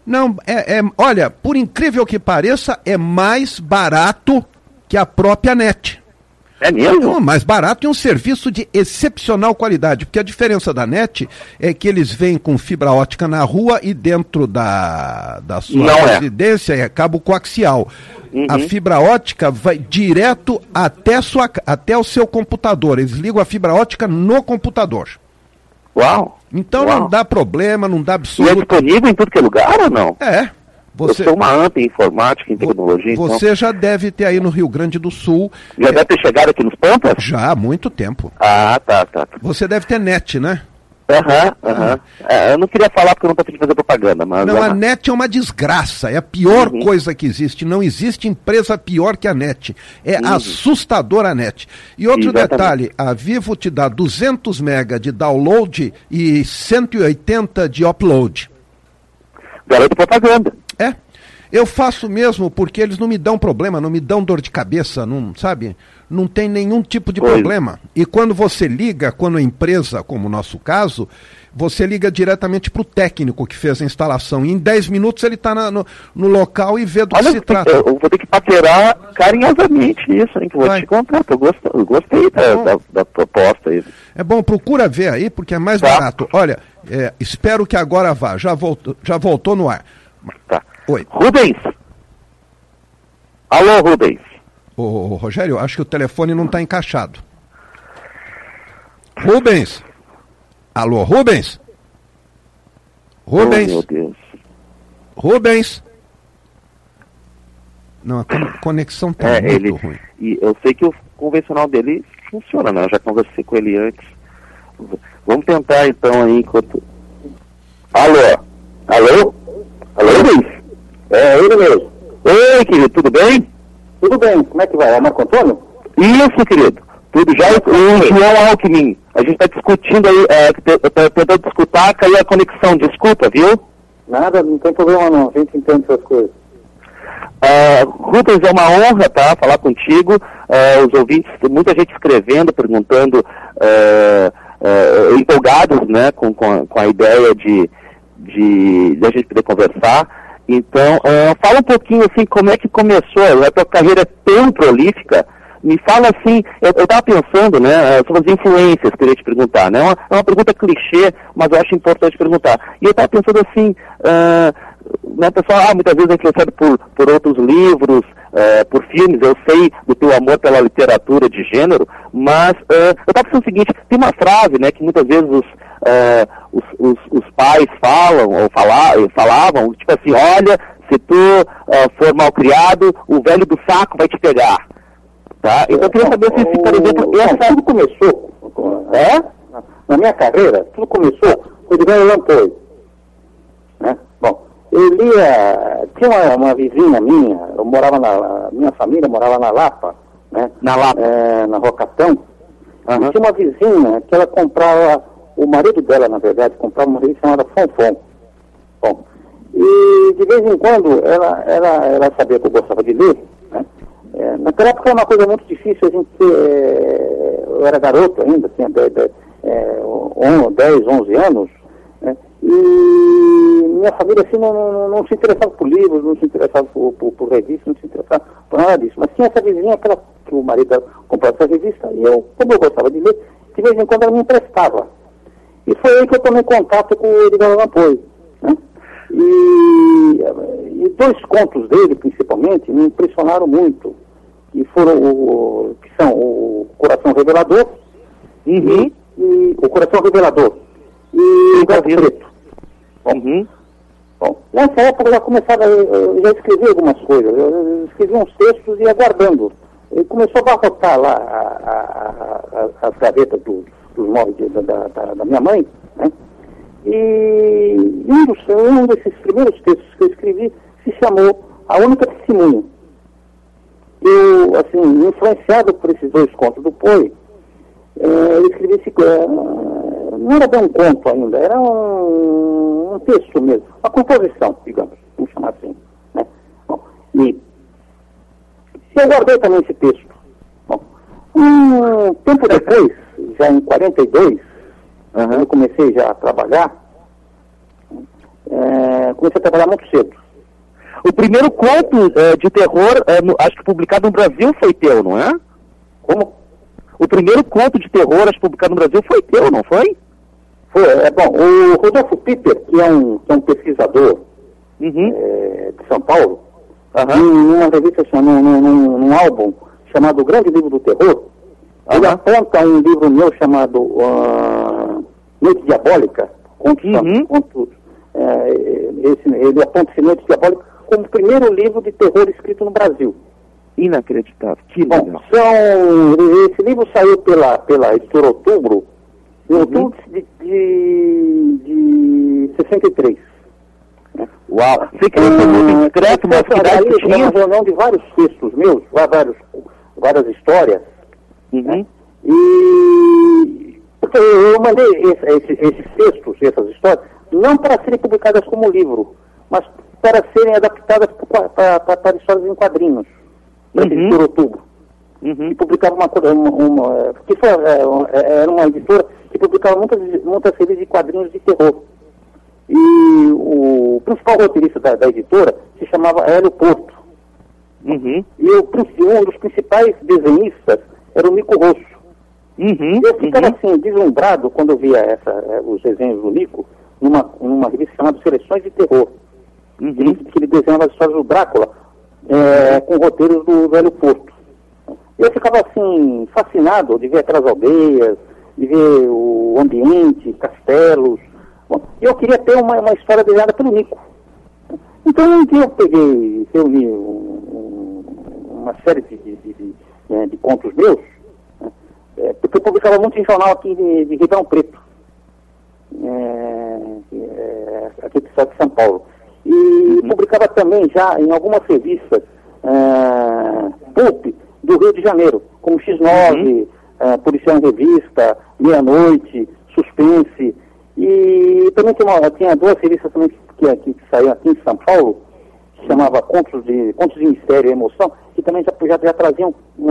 Não, é, é, olha, por incrível que pareça, é mais barato que a própria net. É mesmo? É mais barato e um serviço de excepcional qualidade, porque a diferença da net é que eles vêm com fibra ótica na rua e dentro da, da sua Não residência é. é cabo coaxial. Uhum. A fibra ótica vai direto até, sua, até o seu computador. Eles ligam a fibra ótica no computador. Uau! Então Uau. não dá problema, não dá E é absoluto. disponível em tudo que é lugar ou não? É. Você, Eu sou uma anta em informática, em tecnologia, você então... já deve ter aí no Rio Grande do Sul. Já é, deve ter chegado aqui nos Pampas? Já há muito tempo. Ah, tá, tá. tá. Você deve ter net, né? Aham, aham. É, eu não queria falar porque eu não tô afim de fazer propaganda, mas... Não, a aham. net é uma desgraça, é a pior Uhum. coisa que existe. Não existe empresa pior que a net. É Uhum. assustadora a net. E outro Exatamente. detalhe, a Vivo te dá duzentos mega de download e cento e oitenta de upload. Garoto propaganda. É. Eu faço mesmo porque eles não me dão problema, não me dão dor de cabeça, não, sabe? Não tem nenhum tipo de Pois. problema. E quando você liga, quando a empresa, como o nosso caso, você liga diretamente para o técnico que fez a instalação. E em dez minutos ele está no, no local e vê do Olha, que se trata. eu, eu vou ter que paquerar carinhosamente isso, hein, que eu vou Vai. te contar, que eu gostei, eu gostei da, bom. da, da proposta aí. É bom, procura ver aí, porque é mais Tá. barato. Olha, é, espero que agora vá. Já voltou, já voltou no ar. Tá. Oi. Rubens! Alô, Rubens! Ô, ô, Rogério, acho que o telefone não está encaixado. Rubens! Alô, Rubens? Rubens? Oh, meu Deus. Rubens? Não, a con- conexão está É, muito ele, ruim. e eu sei que o convencional dele funciona, né? Eu já conversei com ele antes. V- Vamos tentar então aí enquanto... Alô? Alô? Alô, Rubens? É, ele mesmo. Oi, querido, tudo bem? Tudo bem, como é que vai? É o Marco Antônio? Isso, querido. Tudo já, o João Alckmin. A gente está discutindo aí, é, está tentando discutir, caiu a conexão, desculpa, viu? Nada, não tem problema não, a gente entende essas coisas. Uh, Rubens, é uma honra, tá, falar contigo. Uh, os ouvintes, muita gente escrevendo, perguntando, uh, uh, empolgados, né, com, com, a, com a ideia de, de, de a gente poder conversar. Então, uh, fala um pouquinho, assim, como é que começou, a tua carreira é tão prolífica. Me fala assim, eu estava pensando, né, sobre as influências, queria te perguntar, né, é uma, é uma pergunta clichê, mas eu acho importante perguntar. E eu estava pensando assim, uh, né, pessoal, ah, muitas vezes é influenciado por, por outros livros, uh, por filmes, eu sei do teu amor pela literatura de gênero, mas uh, eu estava pensando o seguinte, tem uma frase, né, que muitas vezes os, uh, os, os, os pais falam, ou fala, falavam, tipo assim, olha, se tu uh, for mal criado, o velho do saco vai te pegar. Tá? Então eu queria saber se, se por exemplo, essa... Tudo começou, é? Na minha carreira, tudo começou com o Edgar Lampoy. Né? Bom, eu lia, tinha uma, uma vizinha minha, eu morava na, minha família morava na Lapa, né? Na Lapa. É, na Rocatão. Uhum. E tinha uma vizinha que ela comprava, o marido dela, na verdade, comprava uma revista chamada Fonfon. Bom, e de vez em quando ela, ela, ela sabia que eu gostava de ler, né? É, naquela época era uma coisa muito difícil, a gente, é, eu era garoto ainda, tinha dez, onze anos, né? E minha família assim, não, não, não se interessava por livros, não se interessava por, por, por revistas, não se interessava por nada disso. Mas tinha essa vizinha, aquela, que o marido dela comprava essa revista, e eu, como eu gostava de ler, de vez em quando ela me emprestava. E foi aí que eu tomei contato com o Edgar Allan Poe, né? E, e dois contos dele, principalmente, me impressionaram muito. E foram o, que são o Coração Revelador, Uhum. e o Coração Revelador e o Gato Preto. Bom, Uhum. bom, nessa época eu já começava, eu já escrevi algumas coisas, eu escrevi uns textos e ia guardando. E começou a abarrotar lá a, a, a, as gavetas do, dos móveis da, da, da, da minha mãe, né? E um, dos, um desses primeiros textos que eu escrevi se chamou A Única Testemunha. Eu, assim, influenciado por esses dois contos do Poe, eh, eu escrevi esse... Eh, não era bem um conto ainda, era um, um texto mesmo, uma composição, digamos, vamos chamar assim, né? Bom, e eu guardei também esse texto. Bom, um tempo depois, já em quarenta e dois, uhum. eu comecei já a trabalhar, é, comecei a trabalhar muito cedo. O primeiro conto uh, de terror, uh, no, acho que publicado no Brasil, foi teu, não é? Como? O primeiro conto de terror, acho que publicado no Brasil, foi teu, não foi? Foi, é bom, o Rodolfo Piper, que é um, que é um pesquisador uhum. é, de São Paulo, uhum. em uma revista, num, num, num álbum chamado O Grande Livro do Terror, uhum. ele aponta um livro meu chamado uh, Noite Diabólica, contos, uhum. contos, é, esse, ele aponta esse Noite Diabólica como o primeiro livro de terror escrito no Brasil. Inacreditável, que Bom, legal. são, esse livro saiu pela, pela editora Outubro, em outubro uhum. de, de, de sessenta e três. Uau! Você queria ser muito discreto, mas que idade você tinha? Uma reunião de vários textos meus, vários, várias histórias. Uhum. Né? E porque eu mandei esse, esse, esses textos, essas histórias, não para serem publicadas como livro, mas para serem adaptadas para, para, para histórias em quadrinhos. Para uhum. editora Outubro. Uhum. Que publicava uma, uma, uma que foi, era uma editora que publicava muitas, muitas séries de quadrinhos de terror. E o principal roteirista da, da editora se chamava Hélio Porto. Uhum. E o, um dos principais desenhistas era o Nico Rosso. Uhum. Eu ficava uhum. assim, deslumbrado quando eu via essa, os desenhos do Nico numa, numa revista chamada Seleções de Terror. Uhum. Ele, que ele desenhava as histórias do Drácula é, com roteiros do, do Hélio Porto. Eu ficava assim, fascinado de ver aquelas aldeias, de ver o ambiente, castelos. Bom, eu queria ter uma, uma história desenhada pelo Nico. Então um dia eu peguei, reuni um, um, uma série de, de, de, de, de contos meus, né, é, porque eu publicava muito em jornal aqui de, de Ribeirão Preto, é, é, aqui de São Paulo. E uhum. publicava também já em algumas revistas é, Pulp do Rio de Janeiro, como X nove, uhum. é, Policial em Revista, Meia-Noite, Suspense. E também tinha, uma, tinha duas revistas também que, que, que saíram aqui em São Paulo, que se chamava Contos de, Contos de Mistério e Emoção, que também já, já, já traziam uh,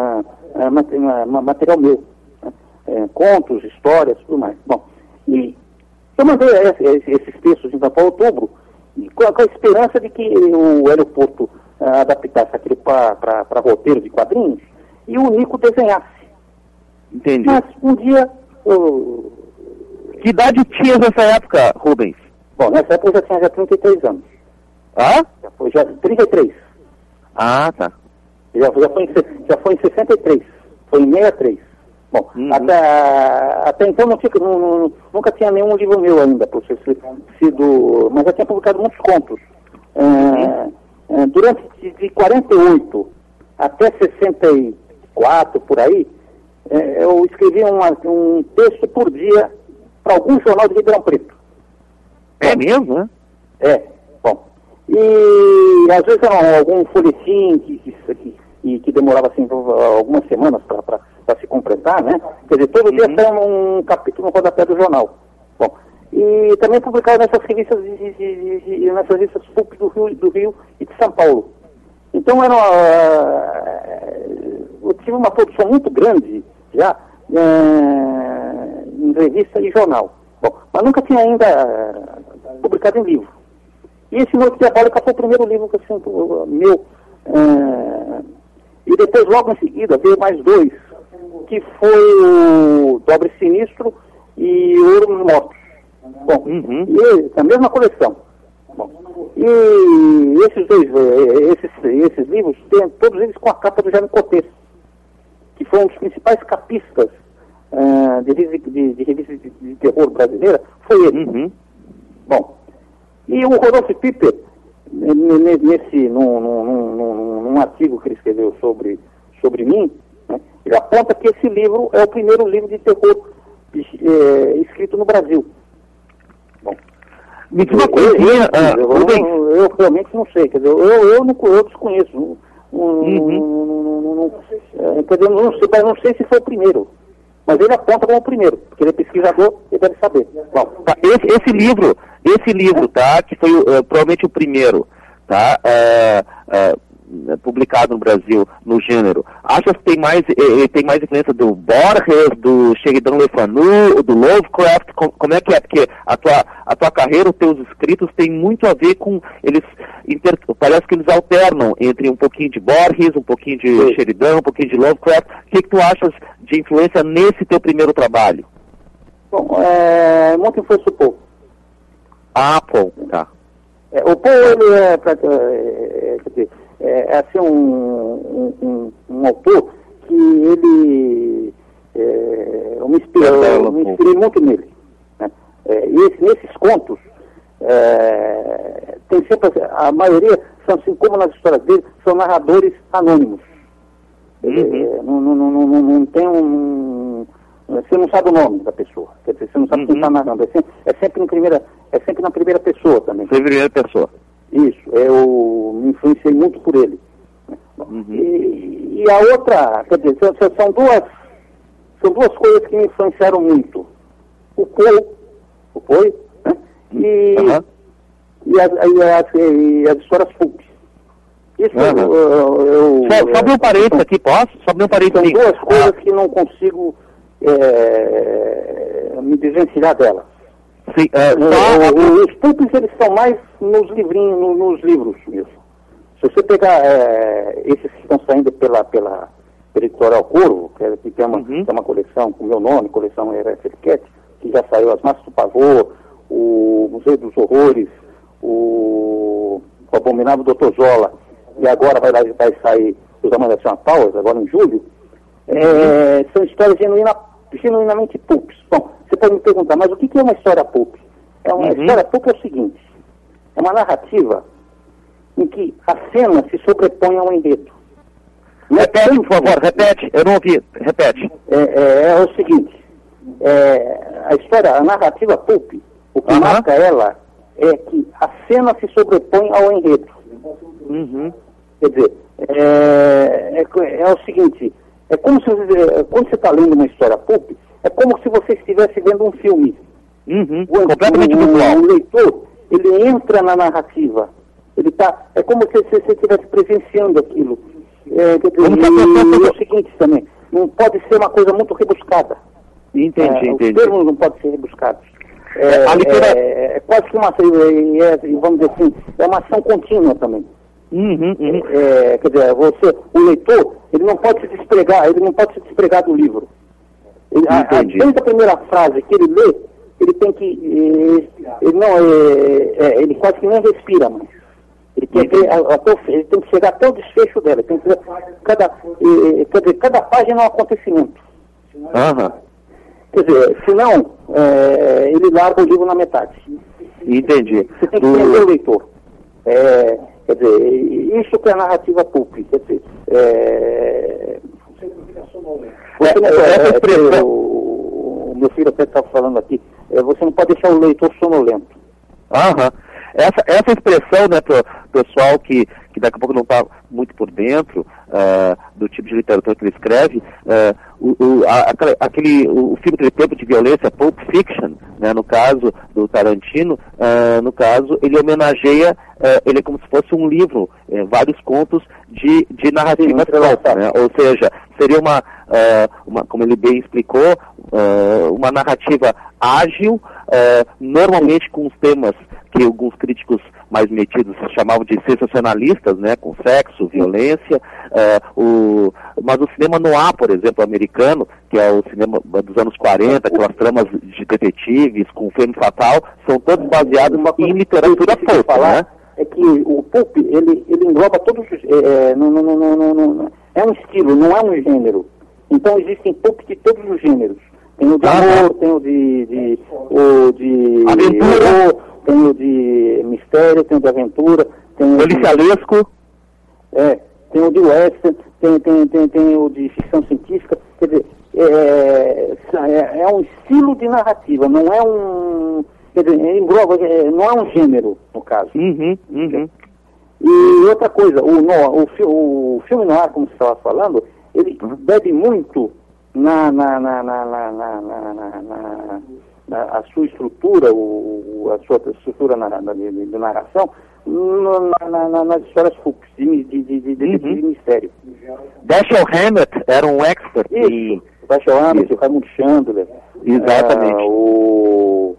uh, uh, material meu. Né? É, contos, histórias, tudo mais. Bom, e eu mandei esse, esses textos então para outubro, com a, com a esperança de que o Hélio Porto uh, adaptasse aquilo para roteiro de quadrinhos e o Nico desenhasse. Entendi. Mas um dia eu... Que idade tinha nessa época, Rubens? Bom, nessa época eu já tinha já trinta e três anos. Ah? Já foi já trinta e três. Ah, tá. Já, já, foi, em, já foi em sessenta e três. Foi em sessenta e três. Bom, uhum. até, até então não tinha, não, não, nunca tinha nenhum livro meu ainda, por ter sido, mas já tinha publicado muitos contos. Uhum. É, é, durante de, de quarenta e oito até sessenta e quatro, por aí, é, eu escrevi uma, um texto por dia para algum jornal de Ribeirão Preto. É mesmo, né? É, bom. E às vezes era algum folhetim que, que, que, que demorava assim algumas semanas para se completar, né? Quer dizer, todo uhum. dia tem um capítulo no rodapé do jornal. Bom, e também publicava nessas revistas, de, de, de, de, nessas revistas Pulp do Rio, do Rio e de São Paulo. Então era uma, eu tive uma produção muito grande já, É, em revista e jornal. Bom, mas nunca tinha ainda uh, publicado em livro. E esse Noite Diabólica foi o primeiro livro que assim, meu. Uh, e depois, logo em seguida, veio mais dois, que foi o Dobre Sinistro e o Ouro dos Mortos. Bom, uhum. e a mesma coleção. Bom, e esses dois, esses, esses livros, tem, todos eles com a capa do Jaime Cortez, que foi um dos principais capistas uh, de, de, de revista de, de terror brasileira, foi ele. Uhum. Bom, e o Rodolfo Piper, nesse, num, num, num, num artigo que ele escreveu sobre, sobre mim, né, ele aponta que esse livro é o primeiro livro de terror é, escrito no Brasil. Bom, me diz uma coisinha, eu, eu, eu, eu, eu realmente não sei, quer dizer, eu, eu, não, eu desconheço, não, uhum. não, não, não, não, é, quer dizer, não sei, não sei se foi o primeiro, mas ele aponta como o primeiro, porque ele é pesquisador e deve saber. Bom, tá, esse, esse livro, esse livro, tá, que foi uh, provavelmente o primeiro, tá, uh, uh, publicado no Brasil no gênero, achas que tem mais, eh, tem mais influência do Borges, do Sheridan Le Fanu, do Lovecraft? Com, como é que é? Porque a tua, a tua carreira, os teus escritos têm muito a ver com, eles, inter, parece que eles alternam entre um pouquinho de Borges, um pouquinho de Sim. Sheridan, um pouquinho de Lovecraft. O que, que tu achas de influência nesse teu primeiro trabalho? Bom, é, muito influência do Poe. Ah, Poe, tá. É, o Poe, ele é, pra, é, é, é assim, um, um, um, um autor que ele, é, eu me inspirei, eu me inspirei muito nele. Né? É, e esse, nesses contos, é, tem sempre, a maioria, são assim como nas histórias dele, são narradores anônimos. Uhum. É, não, não, não, não, não tem um... Você não sabe o nome da pessoa, quer dizer, você não sabe uhum. quem está narrando, é sempre, é, sempre em primeira, é sempre na primeira pessoa também. Primeira pessoa. Isso, eu me influenciei muito por ele. Uhum. E, e a outra, quer dizer, são duas, são duas coisas que me influenciaram muito. O Poe, o Poe, né? E, uhum. e, as, e, as, e as histórias pulp. Isso uhum. eu, eu, eu... Só, só abrir um parênteses aqui, posso? Só abrir um parênteses. São duas coisas ah. que não consigo é, me desvencilhar delas. Sim, é, só... Os pulps, eles são mais nos livrinhos, nos, nos livros mesmo. Se você pegar é, esses que estão saindo pela, pela, pela Editorial Corvo, que, é, que tem, uma, uhum. tem uma coleção com meu nome, coleção R F Cat, que já saiu As Massas do Pavor, o Museu dos Horrores, o, o Abominável doutor Zola, e agora vai, vai sair Os Amantes da Powers, agora em julho, é, uhum. são histórias genuína, genuinamente pulps. Bom, você pode me perguntar, mas o que é uma história pulp? É uma uhum. história pulp é o seguinte, é uma narrativa em que a cena se sobrepõe ao enredo. Não repete, é por favor, repete, eu não ouvi, repete. É, é, é o seguinte, é, a história, a narrativa pulp, o que uhum. marca ela é que a cena se sobrepõe ao enredo. Uhum. Quer dizer, é, é, é o seguinte, é como se quando você está lendo uma história pulp, é como se você estivesse vendo um filme. Uhum. O, completamente o, visual. O leitor, ele entra na narrativa. Ele tá, é como se você estivesse presenciando aquilo. É, quer dizer, e, e é o seguinte também, não pode ser uma coisa muito rebuscada. Entendi, é, entendi. Os termos não podem ser rebuscados. É, é, a litera... é, é quase que uma, é, vamos dizer assim, é uma ação contínua também. Uhum, uhum. É, quer dizer, você, o leitor, ele não pode se despregar, ele não pode se despregar do livro. Ele, a, a, desde a primeira frase que ele lê, ele tem que, ele, não, é, é, ele quase que nem respira mais. Ele, quer ver, até, ele tem que chegar até o desfecho dela, tem que ver cada, é, quer dizer, cada página é um acontecimento. Uhum. Quer dizer, senão, é, ele larga o livro na metade. Entendi. Você tem que entender o leitor. É, quer dizer, isso que é a narrativa pulp. Quer dizer, é... Você não, é, é, é, o, o meu filho até estava falando aqui, é, você não pode deixar o leitor sonolento. Aham. Essa, essa expressão, né, pro pessoal que, que daqui a pouco não está muito por dentro uh, do tipo de literatura que ele escreve, uh, o, o, a, aquele, o filme de tempo de violência, Pulp Fiction, né, no caso do Tarantino, uh, no caso, ele homenageia, uh, ele é como se fosse um livro, uh, vários contos de, de narrativa própria, né? Ou seja, seria uma, uh, uma, como ele bem explicou, uh, uma narrativa ágil, uh, normalmente com os temas que alguns críticos mais metidos chamavam de sensacionalistas, né, com sexo, violência, uh, o, mas o cinema noir, por exemplo, americano, que é o cinema dos anos quarenta, aquelas tramas de detetives, com femme fatal, são todos baseados em literatura pulp, né? É que o pulp, ele, ele engloba todos os... É, não, não, não, não, não, é um estilo, não é um gênero. Então existem pulp de todos os gêneros. Tem o de amor, tem o de... de o de aventura, tem o de mistério, tem o de aventura, tem o policialesco, de, é, tem o de western, tem, tem, tem, tem o de ficção científica. Quer dizer, é, é, é um estilo de narrativa, não é um... Quer dizer, engloba, não é um gênero, no caso. Uhum, uhum. E outra coisa, o, no, o, o filme noir, como você estava falando, ele uhum. bebe muito na, na, na, na, na, na, na, na, na a sua estrutura, o, a sua estrutura na, na, de, de narração, no, na, na, nas histórias fúpicas, de, de, de, de, de, Uhum. de mistério. Dashiell Hammett era um expert em... Isso, o Dashiell Hammett, o Raymond Chandler, Exatamente. ah, o,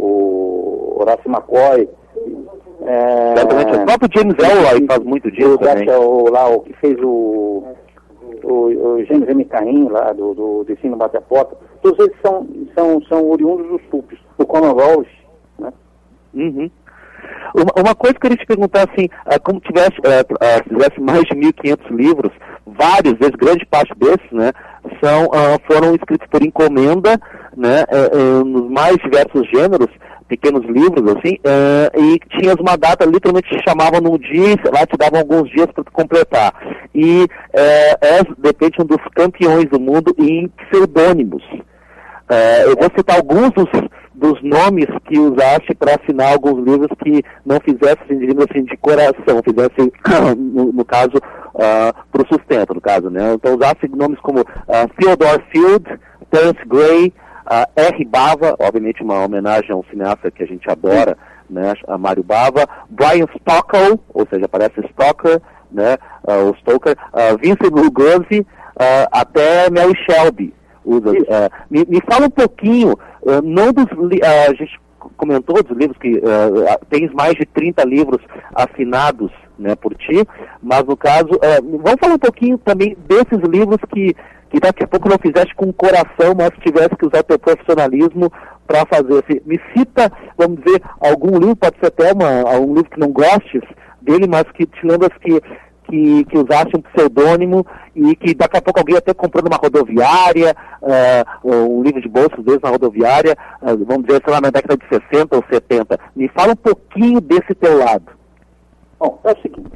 o Horácio McCoy, é, Exatamente. O próprio James Ellroy faz muito disso o também. Dashiell, lá, o que fez o, o, o James M. Cain, lá, do, do Destino Bate a Porta, todos eles são, são, são oriundos dos púlpitos. O Conan Walsh, né? Uhum. Uma, uma coisa que eu queria te perguntar, assim, ah, como tivesse, ah, ah, tivesse mais de mil e quinhentos livros, vários deles, grande parte desses, né, são, ah, foram escritos por encomenda, né, eh, eh, nos mais diversos gêneros, pequenos livros, assim, eh, e tinhas uma data, literalmente te chamavam num dia, e lá te davam alguns dias para completar. E eh, é, de repente, um dos campeões do mundo em pseudônimos. Eh, eu vou citar alguns dos, dos nomes que usaste para assinar alguns livros que não fizessem livros assim, de coração, fizessem, no, no caso, uh, para o sustento, no caso, né? Então usaste nomes como uh, Theodore Field, Terence Gray, uh, R. Bava, obviamente uma homenagem a um cineasta que a gente adora, né? A Mário Bava, Brian Stoker, ou seja, parece Stoker, né? Uh, o Stoker, uh, Vincent Lugosi, uh, até Mary Shelby. Usa, uh, me, me fala um pouquinho, uh, não dos li- uh, a gente comentou dos livros que uh, tens mais de trinta livros assinados, né, por ti, mas no caso, uh, vamos falar um pouquinho também desses livros que, que daqui a pouco não fizeste com o coração, mas tivesse que usar teu profissionalismo para fazer. Assim, me cita, vamos dizer, algum livro, pode ser até uma, algum livro que não gostes dele, mas que te lembras que Que, que usasse um pseudônimo e que daqui a pouco alguém até comprou numa rodoviária, uh, um livro de bolsos deles na rodoviária, uh, vamos dizer, sei lá, na década de sessenta ou setenta. Me fala um pouquinho desse teu lado. Bom, é o seguinte,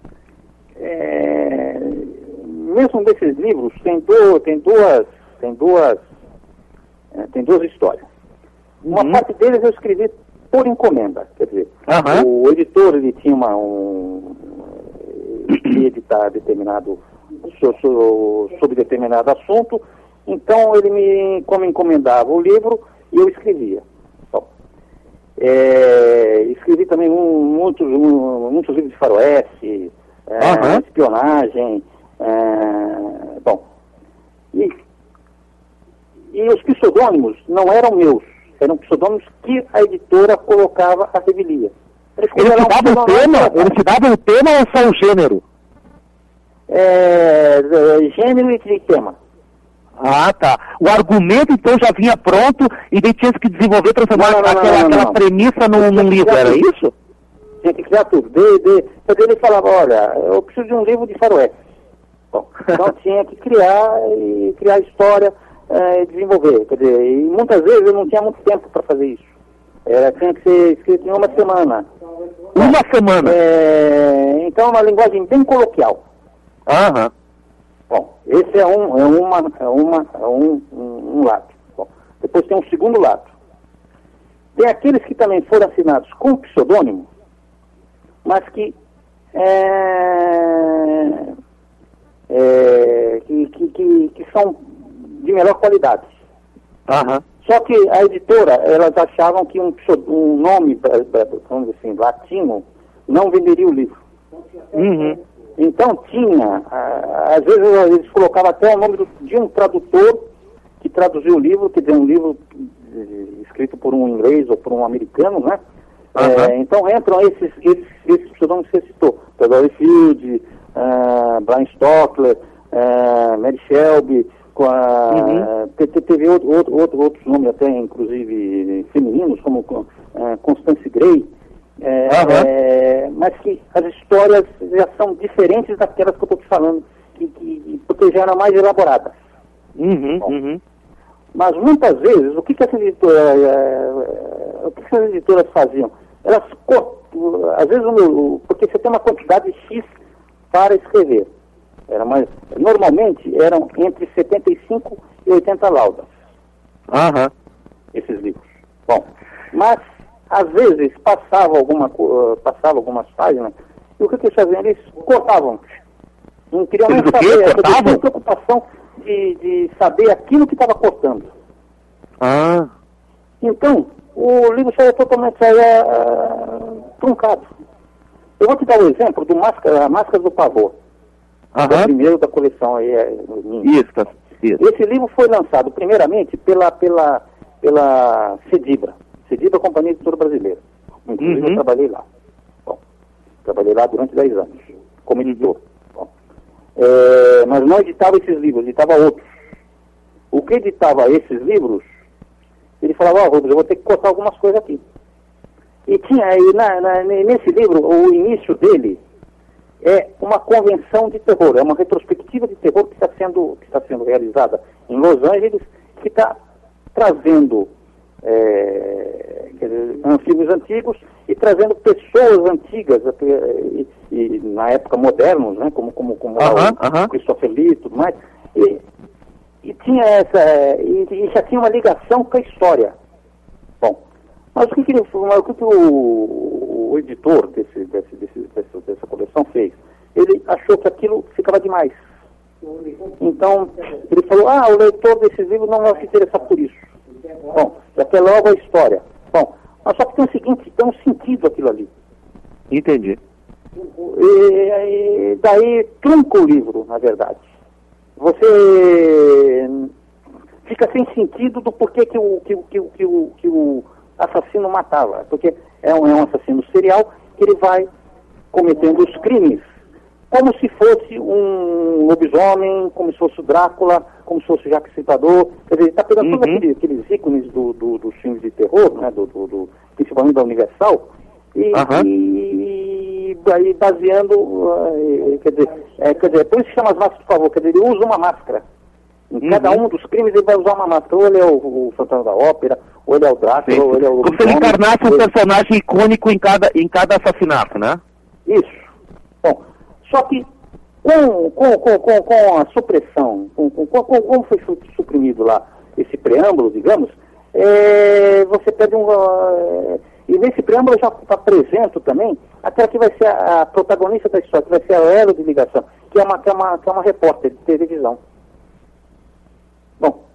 é, mesmo desses livros tem, do, tem duas, tem duas, é, tem duas histórias. Uma Uhum. parte deles eu escrevi por encomenda, quer dizer, Uhum. o editor ele tinha uma, um, ele ia editar determinado, so, so, sobre determinado assunto, então ele me, como encomendava o livro, eu escrevia. Bom, é, escrevi também um, muitos, um, muitos livros de faroeste, é, Uhum. espionagem, é, bom, e, e os pseudônimos não eram meus, eram pseudônimos que a editora colocava a revelia. Eles te davam o tema? Eles te davam o tema ou só o gênero? É, gênero e tema. Ah, tá. O argumento, então, já vinha pronto e daí tinha que desenvolver, transformar Não, não, não, aquela, não, não, aquela não. premissa num, num livro, era isso? Tinha que criar tudo. De, de, então ele falava, olha, eu preciso de um livro de faroeste. Bom, então tinha que criar e criar a história e desenvolver. Quer dizer, e muitas vezes eu não tinha muito tempo para fazer isso. Era, tinha que ser escrito em uma semana. Uma semana? É, então, uma linguagem bem coloquial. Aham. Bom, esse é um, é uma, é uma, é um, um, um lado. Bom, depois tem um segundo lado. Tem aqueles que também foram assinados com pseudônimo, mas que, é, é, que, que, que, que são de melhor qualidade. Aham. Só que a editora, elas achavam que um, um nome, vamos dizer assim, latino, não venderia o livro. Uhum. Então tinha, ah, às vezes eles colocavam até o nome do, de um tradutor que traduziu o livro, que deu um livro eh, escrito por um inglês ou por um americano, né? Uhum. É, então entram esses, esses, esses pseudônimos que você citou, Theodore Field, uh, Brian Stoker, uh, Mary Shelby, com a, Uhum. te, te, teve outro, outro, outro, outros nomes até, inclusive femininos, como uh, Constance Gray. É, Uhum. é, mas que as histórias já são diferentes daquelas que eu estou te falando, que, que, porque já eram mais elaboradas. Uhum. Uhum. Mas muitas vezes, o que, que, essas, editoras, é, o que, que essas editoras faziam? Elas, às vezes, porque você tem uma quantidade X para escrever. Era mais, normalmente eram entre setenta e cinco e oitenta laudas, Aham. esses livros. Bom, mas às vezes passava, alguma, uh, passava algumas páginas, e o que, que eles faziam? Eles cortavam. Não queriam nem Eles o quê? saber, eles Cortavam? tinham preocupação de, de saber aquilo que estava cortando. Ah. Então, o livro saía totalmente saía, uh, truncado. Eu vou te dar o exemplo do Máscara, Máscaras do Pavor. Aham. O primeiro da coleção aí. É, Isso, tá. Isso. Esse livro foi lançado primeiramente pela, pela, pela Cedibra. Cedibra Companhia Editora Brasileira. Inclusive Uhum. eu trabalhei lá. Bom, trabalhei lá durante dez anos, como editor. Bom, é, mas não editava esses livros, editava outros. O que editava esses livros, ele falava, ó, oh, Rubens, eu vou ter que cortar algumas coisas aqui. E tinha, e na, na, nesse livro, o início dele é uma convenção de terror, é uma retrospectiva de terror que está sendo, que está sendo realizada em Los Angeles, que está trazendo é, quer dizer, anfíbios antigos e trazendo pessoas antigas, e, e na época modernos, né, como, como, como uh-huh, o uh-huh. Christopher Lee e tudo mais, e, e tinha essa, e, e já tinha uma ligação com a história. Bom, mas o que, que, ele, o, que, que o, o editor desse, desse, desse, dessa, dessa coleção fez? Ele achou que aquilo ficava demais. Então, ele falou, ah, o leitor desses livros não vai se interessar por isso. Bom, já quer logo a história. Bom, mas só que tem o seguinte, tem um sentido aquilo ali. Entendi. E, e daí trunca o livro, na verdade. Você fica sem sentido do porquê que o, que, que, que, o, que o assassino matava. Porque é um, é um assassino serial que ele vai cometendo os crimes como se fosse um lobisomem, como se fosse o Drácula, como se fosse o Jack Stripador. Quer dizer, ele está pegando uhum. todos aqueles, aqueles ícones do, do, dos filmes de terror, né, do, do, do, principalmente da Universal, e, uhum. e, e aí baseando, uh, quer dizer, é, quer dizer, por isso que chama as máscaras, por favor, quer dizer, ele usa uma máscara. Em uhum. cada um dos crimes ele vai usar uma máscara. Ou ele é o, o Fantasma da Ópera, ou ele é o Drácula, Sim. ou ele é o... Como se ele encarnasse um personagem icônico em cada, em cada assassinato, né? Isso. Bom, só que com, com, com, com, com a supressão, com, com, com, como foi suprimido lá esse preâmbulo, digamos, é, você pede um... Uh, e nesse preâmbulo eu já apresento também aquela que vai ser a, a protagonista da história, que vai ser a elo de ligação, que é uma, que é uma, que é uma repórter de televisão. Bom,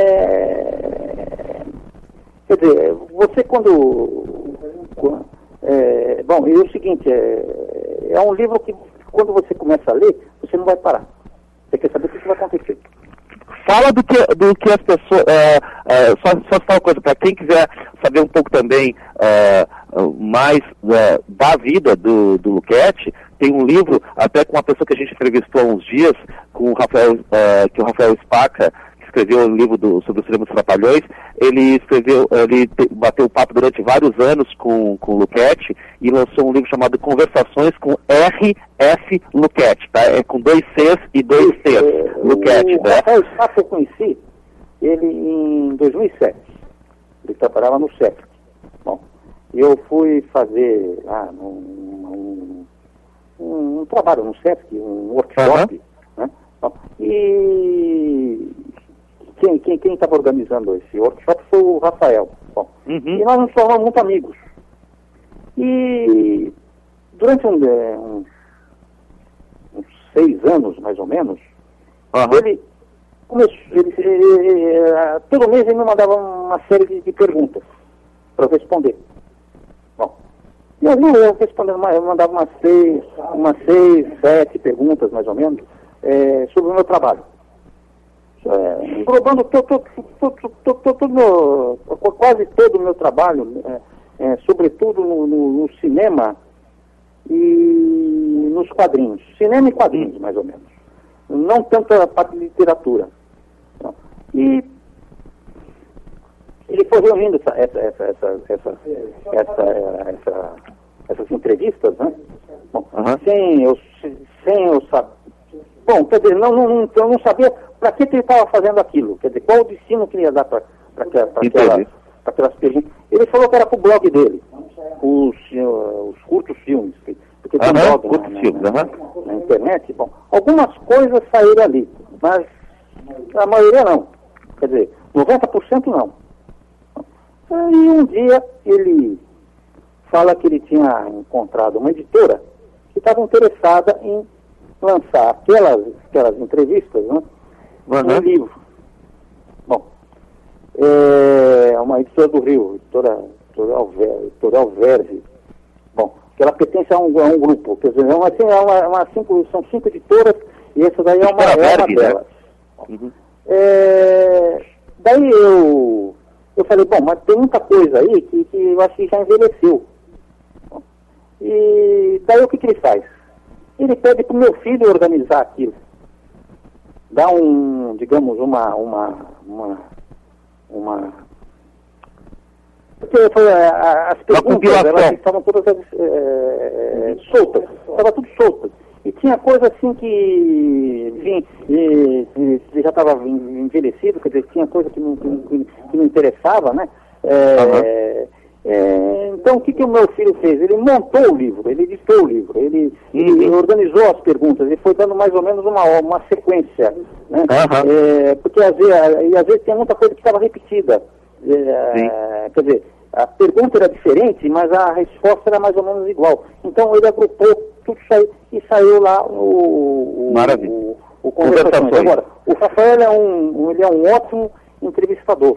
é, quer dizer, você quando... quando é, bom, e o seguinte, é, é um livro que quando você começa a ler, você não vai parar. Você quer saber o que vai acontecer. Fala do que, do que as pessoas... É, é, só, só uma coisa, para quem quiser saber um pouco também é, mais é, da vida do, do Luquete, tem um livro, até com uma pessoa que a gente entrevistou há uns dias, com o Rafael, é, que é o Rafael Spaca, escreveu um livro do, sobre os Cinema dos Trapalhões. Ele escreveu, ele te, bateu papo durante vários anos com, com o Luquete e lançou um livro chamado Conversações com R F Luquete, tá? É com dois Cs e dois Cs, é, Luquete, o né? Rafael Spaca eu conheci ele em dois mil e sete. Ele trabalhava no C E F. Bom, eu fui fazer lá um, um, um, um trabalho no C E F, um workshop, uhum. né? Bom, e Quem quem quem estava organizando esse workshop foi o Rafael. Bom, uhum. E nós nos tornamos muito amigos. E durante um, um, uns seis anos, mais ou menos, uhum. ele começou, ele, ele, ele, todo mês ele me mandava uma série de, de perguntas para responder. Bom, e eu, eu respondendo, eu mandava umas seis, umas seis, sete perguntas, mais ou menos, é, sobre o meu trabalho. É, englobando todo, todo, todo, todo, todo meu, quase todo o meu trabalho, é, é, sobretudo no, no, no cinema e nos quadrinhos. Cinema e quadrinhos, mais ou menos. Não tanto a parte de literatura. Não. E ele foi reunindo essa, essa, essa, essa, essa, essa, essa, essas entrevistas, né? Bom, uhum. sem, eu, sem eu saber. Bom, quer dizer, não, não, eu não sabia para que, que ele estava fazendo aquilo, quer dizer, qual o destino que ele ia dar para aquelas, aquelas perguntas. Ele falou que era para o blog dele, os, uh, os curtos filmes, porque tem uhum, blog curtos na, filmes, na, uhum. na internet. Bom, algumas coisas saíram ali, mas a maioria não, quer dizer, noventa por cento não. E um dia ele fala que ele tinha encontrado uma editora que estava interessada em lançar aquelas, aquelas entrevistas, né, uhum. um livro. Bom, é uma editora do Rio, editora, editora Alverve. Bom, que ela pertence a um, a um grupo. Quer dizer, é uma, assim, é uma, é uma cinco, são cinco editoras e essa daí é uma, é uma delas. Uhum. É, daí eu, eu falei, bom, mas tem muita coisa aí que, que eu acho que já envelheceu. E daí o que, que ele faz? Ele pede para o meu filho organizar aquilo. Dá um, digamos, uma, uma, uma, uma... Porque foi, a, as perguntas, elas estavam todas é, soltas, estava tudo soltas. E tinha coisa assim que, enfim, e, e já estava envelhecido, quer dizer, tinha coisa que não, que, que não interessava, né? É, uhum. é, então, o que, que o meu filho fez? Ele montou o livro, ele editou o livro, ele, uhum. ele organizou as perguntas, ele foi dando mais ou menos uma, uma sequência, né? Uhum. É, porque às vezes, e às vezes tinha muita coisa que estava repetida. É, quer dizer, a pergunta era diferente, mas a resposta era mais ou menos igual. Então ele agrupou tudo isso aí e saiu lá o, o, o, o conversações. Agora, o Rafael é um, ele é um ótimo entrevistador.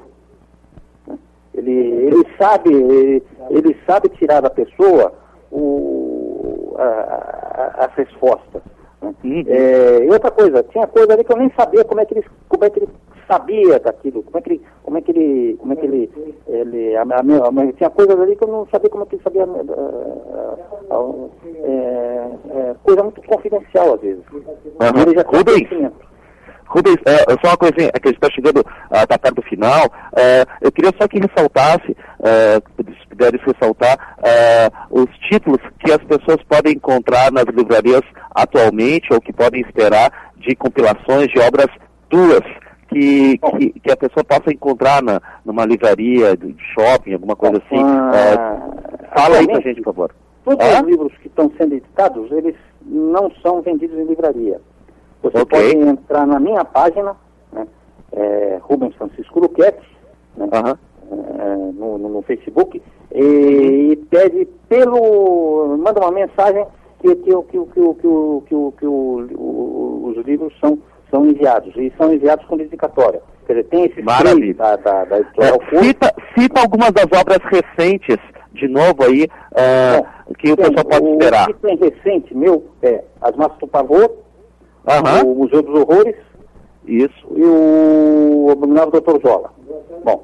Ele, ele, sabe, ele, ele sabe tirar da pessoa o, a, a, as respostas. Né? Uhum. É, e outra coisa, tinha coisa ali que eu nem sabia como é que ele, como é que ele sabia daquilo, como é que ele, como é que ele, como é que ele, ele a, a, a, tinha coisas ali que eu não sabia como é que ele sabia, a, a, a, é, é, coisa muito confidencial às vezes. Uhum. Ele já Rubens, Rubens, é, só uma coisinha, é que ele está chegando, está uh, perto do final, uh, eu queria só que ressaltasse, uh, se puderes ressaltar, uh, os títulos que as pessoas podem encontrar nas livrarias atualmente, ou que podem esperar de compilações de obras tuas, que, que, que a pessoa possa encontrar na, numa livraria, de shopping, alguma coisa assim. Ah, uh, fala aí pra gente, por favor. Todos ah? os livros que estão sendo editados, eles não são vendidos em livraria. Você okay. pode entrar na minha página, né, é, Rubens Francisco Luquete, né, uh-huh. é, no, no, no Facebook, e, e pede pelo... manda uma mensagem que, que, que, que, que, que, que, que o, o, os livros são, são enviados, e são enviados com dedicatória. Quer dizer, tem esses três da, da, da editorial é, cita, cita algumas das obras recentes, de novo aí, uh, Bom, que o tem, pessoal pode esperar. O que tem recente meu é As Massas do Pavor, Uhum. o Museu dos Horrores, isso, e o Abominável doutor Jola. Bom,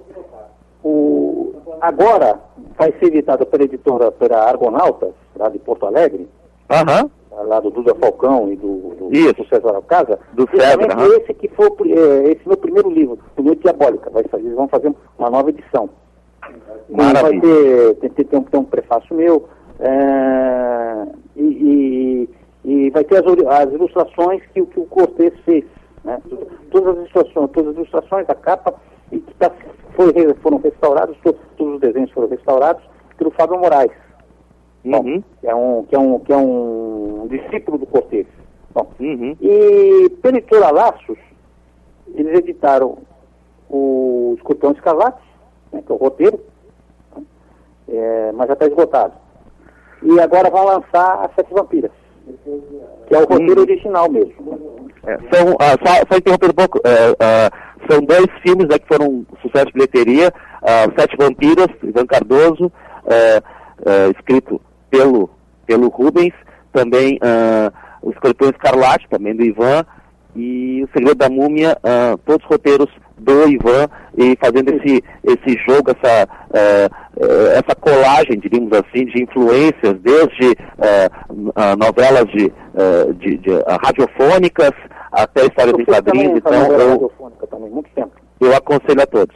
o, agora vai ser editado pela editora, pela Argonautas, lá de Porto Alegre, uhum. lá do Duda Falcão e do, do, do César Alcasa, do César, uhum. esse que foi é, esse meu primeiro livro, o Noite Diabólica, vai fazer, eles vão fazer uma nova edição. Maravilha. Vai ter, tem, tem, tem, um, tem um prefácio meu, é, e, e E vai ter as, as ilustrações que, que o Cortez fez, né? Todas as ilustrações, todas as ilustrações, a capa, e que tá, foi, foram restaurados, todos, todos os desenhos foram restaurados pelo Fábio Moraes, uhum. Bom, que, é um, que, é um, que é um discípulo do Cortez. Bom, uhum. E pela editora Laços, eles editaram o Escorpião Escarlate, né, que é o roteiro, né? é, mas já está esgotado. E agora vão lançar As Sete Vampiras, que é o roteiro hum. original mesmo. É, são, ah, só, só interromper um pouco, é, ah, são dois filmes, né, que foram sucesso de bilheteria, ah, Sete Vampiras, Ivan Cardoso, é, é, escrito pelo, pelo Rubens, também ah, O Escorpião Escarlate, também do Ivan, e O Segredo da Múmia, ah, todos os roteiros do Ivan, e fazendo esse, esse jogo, essa, uh, uh, essa colagem, diríamos assim, de influências, desde uh, uh, novelas de, uh, de, de uh, radiofônicas até histórias em quadrinhos. Então, eu, radiofônica também, muito tempo. eu aconselho a todos.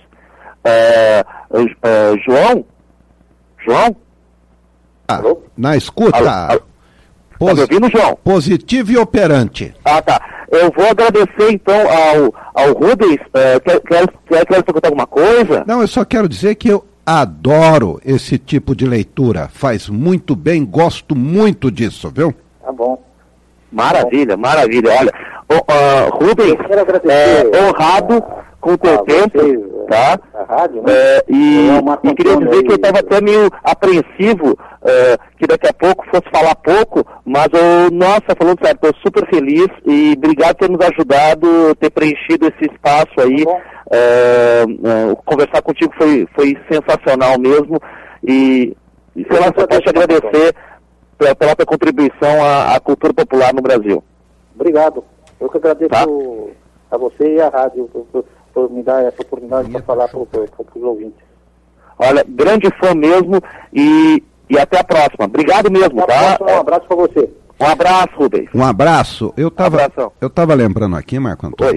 Uh, uh, uh, João? João? Ah, na escuta. Alô, alô. Pos... Tá me ouvindo, João? Positivo e operante. Ah, tá. Eu vou agradecer, então, ao, ao Rubens. Uh, quer, quer, quer, quer perguntar alguma coisa? Não, eu só quero dizer que eu adoro esse tipo de leitura. Faz muito bem, gosto muito disso, viu? Tá bom. Maravilha, maravilha. Olha, oh, uh, Rubens, é, honrado com o teu ah, tempo, vocês, tá? A rádio, né? É, e, é e queria dizer que eu estava até meio apreensivo, é, que daqui a pouco fosse falar pouco, mas, eu, nossa, falando sério, estou super feliz e obrigado por ter nos ajudado, ter preenchido esse espaço aí. Tá é, é, conversar contigo foi, foi sensacional mesmo e, e sei lá, só quero te agradecer pela, pela tua contribuição à, à cultura popular no Brasil. Obrigado. Eu que agradeço Tá. a você e à rádio por, por, por me dar essa oportunidade para falar para os ouvintes. Olha, grande fã mesmo e, e até a próxima. Obrigado mesmo, Até a tá? próxima, um abraço para você. Um abraço, Rubens. Um abraço. Eu estava Abração. eu tava lembrando aqui, Marco Antônio, Oi.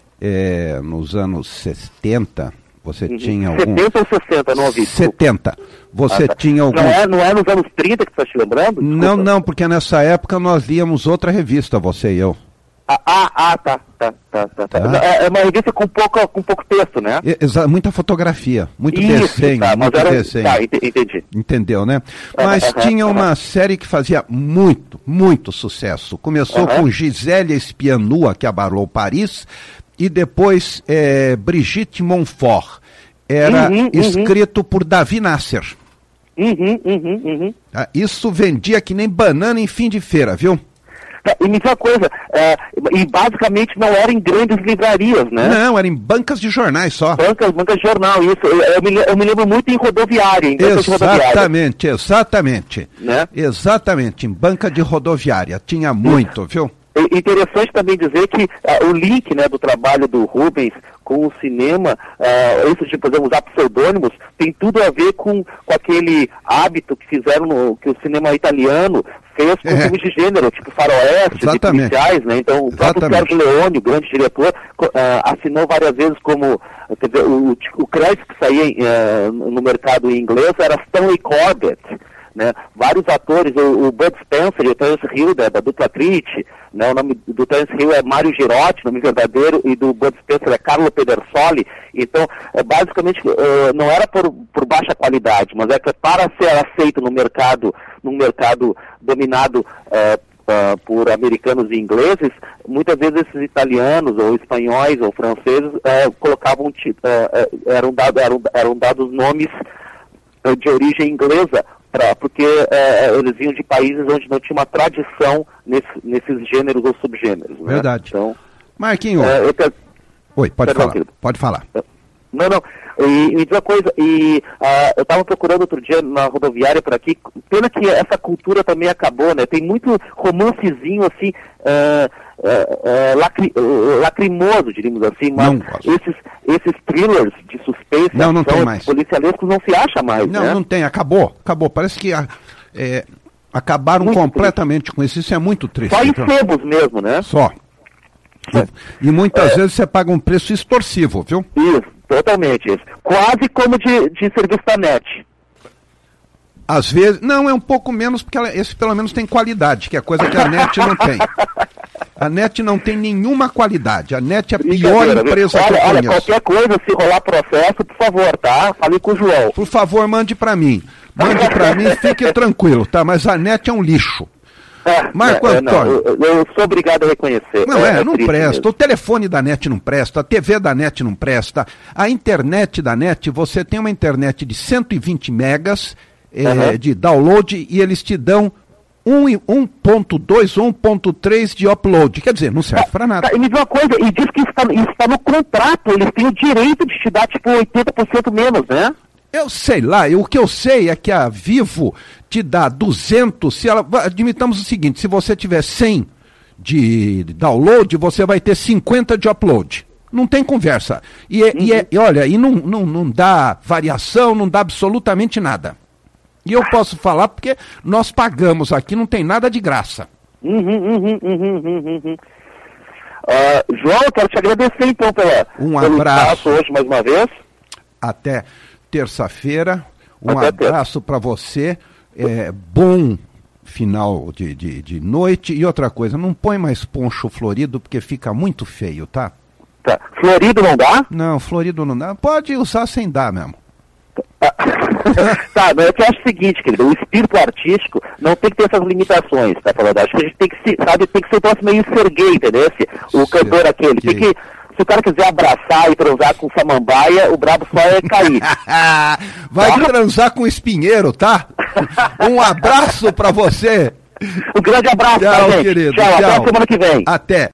é, nos anos setenta, você Uhum. tinha algum... setenta ou sessenta, não ouvi. desculpa. setenta. Você Ah, tá. tinha algum... Não é, não é nos anos trinta que você está te lembrando? Não, Desculpa. não, porque nessa época nós líamos outra revista, você e eu. Ah, ah, ah, tá, tá, tá, tá. tá. Tá. É, é uma revista com pouco, com pouco texto, né? E- exa- muita fotografia, muito Isso, desenho, tá, mas muito era... desenho. Tá, ente- entendi. Entendeu, né? Aham, Mas aham, tinha uma aham. série que fazia muito, muito sucesso. Começou Aham. com Gisele Espianua, que abalou Paris, e depois eh, Brigitte Montfort. Era Uhum, uhum. escrito por Davi Nasser. Uhum, uhum, uhum. Tá? Isso vendia que nem banana em fim de feira, viu? Tá, e me diz uma coisa, é, e basicamente não era em grandes livrarias, né? Não, era em bancas de jornais só. Bancas, bancas de jornal, isso. Eu, eu me, le- eu me lembro muito em rodoviária, em bancas de rodoviária. Exatamente, exatamente. Né? Exatamente, em banca de rodoviária. Tinha muito, viu? É interessante também dizer que ah, o link, né, do trabalho do Rubens com o cinema, ah, isso de, por exemplo, usar pseudônimos, tem tudo a ver com, com aquele hábito que fizeram, no, que o cinema italiano fez com É. filmes de gênero, tipo faroeste, de Exatamente. policiais, né? Então, o próprio Exatamente. Sérgio Leone, o grande diretor, co- ah, assinou várias vezes como, quer dizer, o, o crédito que saía eh, no mercado em inglês era Stanley Corbett, né? Vários atores, o, o Bud Spencer e o Terence Hill, da, da dupla Trinity, né? O nome do Terence Hill é Mário Girotti, nome verdadeiro, e do Bud Spencer é Carlo Pedersoli. Então, é, basicamente, eh, não era por, por baixa qualidade, mas é que para ser aceito no mercado, num mercado dominado eh, ah, por americanos e ingleses, muitas vezes esses italianos, ou espanhóis, ou franceses, eh, colocavam, ti- eh, eh, eram, dado, eram, eram dados nomes eh, de origem inglesa, pra, porque eh, eles vinham de países onde não tinha uma tradição nesse, nesses gêneros ou subgêneros. Né? Verdade. Então, Marquinho, eh, eu pe- oi, pode perdão, falar, querido. pode falar. não, não. E me diz uma coisa, e, ah, eu estava procurando outro dia na rodoviária por aqui, pena que essa cultura também acabou, né? Tem muito romancezinho, assim, ah, ah, ah, lacri- ah, lacrimoso, diríamos assim, mas Não gosto. esses, esses thrillers de suspense, Não, não ação, tem mais. policialescos não se acha mais, Não, né? não tem, acabou, acabou. Parece que ah, é, acabaram Muito completamente com isso. Isso é muito triste. Só em viu? sebos mesmo, né? Só. E, e muitas vezes você paga um preço extorsivo, viu? Isso, totalmente isso. Quase como de, de serviço da net. Às vezes, não, é um pouco menos, porque ela- esse pelo menos tem qualidade, que é coisa que a NET não tem. A NET não tem nenhuma qualidade. A NET é a pior Brincadeira, viu? empresa que olha, eu olha, conheço. qualquer coisa, se rolar processo, por favor, tá? Fale com o João. Por favor, mande pra mim. Mande pra mim, fique tranquilo, tá? Mas a NET é um lixo. É, Marco é, é, não, Antônio. eu, eu sou obrigado a reconhecer. Não é, não triste presta. mesmo. O telefone da NET não presta, a T V da NET não presta. A internet da NET, você tem uma internet de cento e vinte megas eh, Aham. de download e eles te dão um ponto dois, um ponto três de upload. Quer dizer, não serve para nada. Tá, e me diz uma coisa, e diz que isso está isso tá no contrato, eles têm o direito de te dar tipo oitenta por cento menos, né? Eu sei lá, eu- o que eu sei é que a Vivo te dá duzentos, se ela, admitamos o seguinte, se você tiver cem de download, você vai ter cinquenta de upload. Não tem conversa. E, é- e, é- e olha, e não, não, não dá variação, não dá absolutamente nada. E eu posso falar porque nós pagamos aqui, não tem nada de graça. Uhum, uhum, uhum, uhum, uhum. Ah, João, eu quero te agradecer então pela, Um pelo abraço. espaço hoje mais uma vez. Até terça-feira. Um Até terça. abraço para você. É, bom final de, de, de noite. E outra coisa, não põe mais poncho florido porque fica muito feio, tá? Tá. Florido não dá? Não, florido não dá. Pode usar sem dar mesmo. Tá, mas eu que acho o seguinte, querido, o espírito artístico não tem que ter essas limitações, tá falando? Acho que a gente tem que se, sabe, tem que ser o próximo meio ser gay, entendeu? Esse, o Ser cantor aquele. Tem gay. que, se o cara quiser abraçar e transar com samambaia, o brabo só é cair. Vai transar com espinheiro, tá? Um abraço para você. Um grande abraço, tá, Tchau, gente? querido. Tchau, até a Tchau. semana que vem. Até.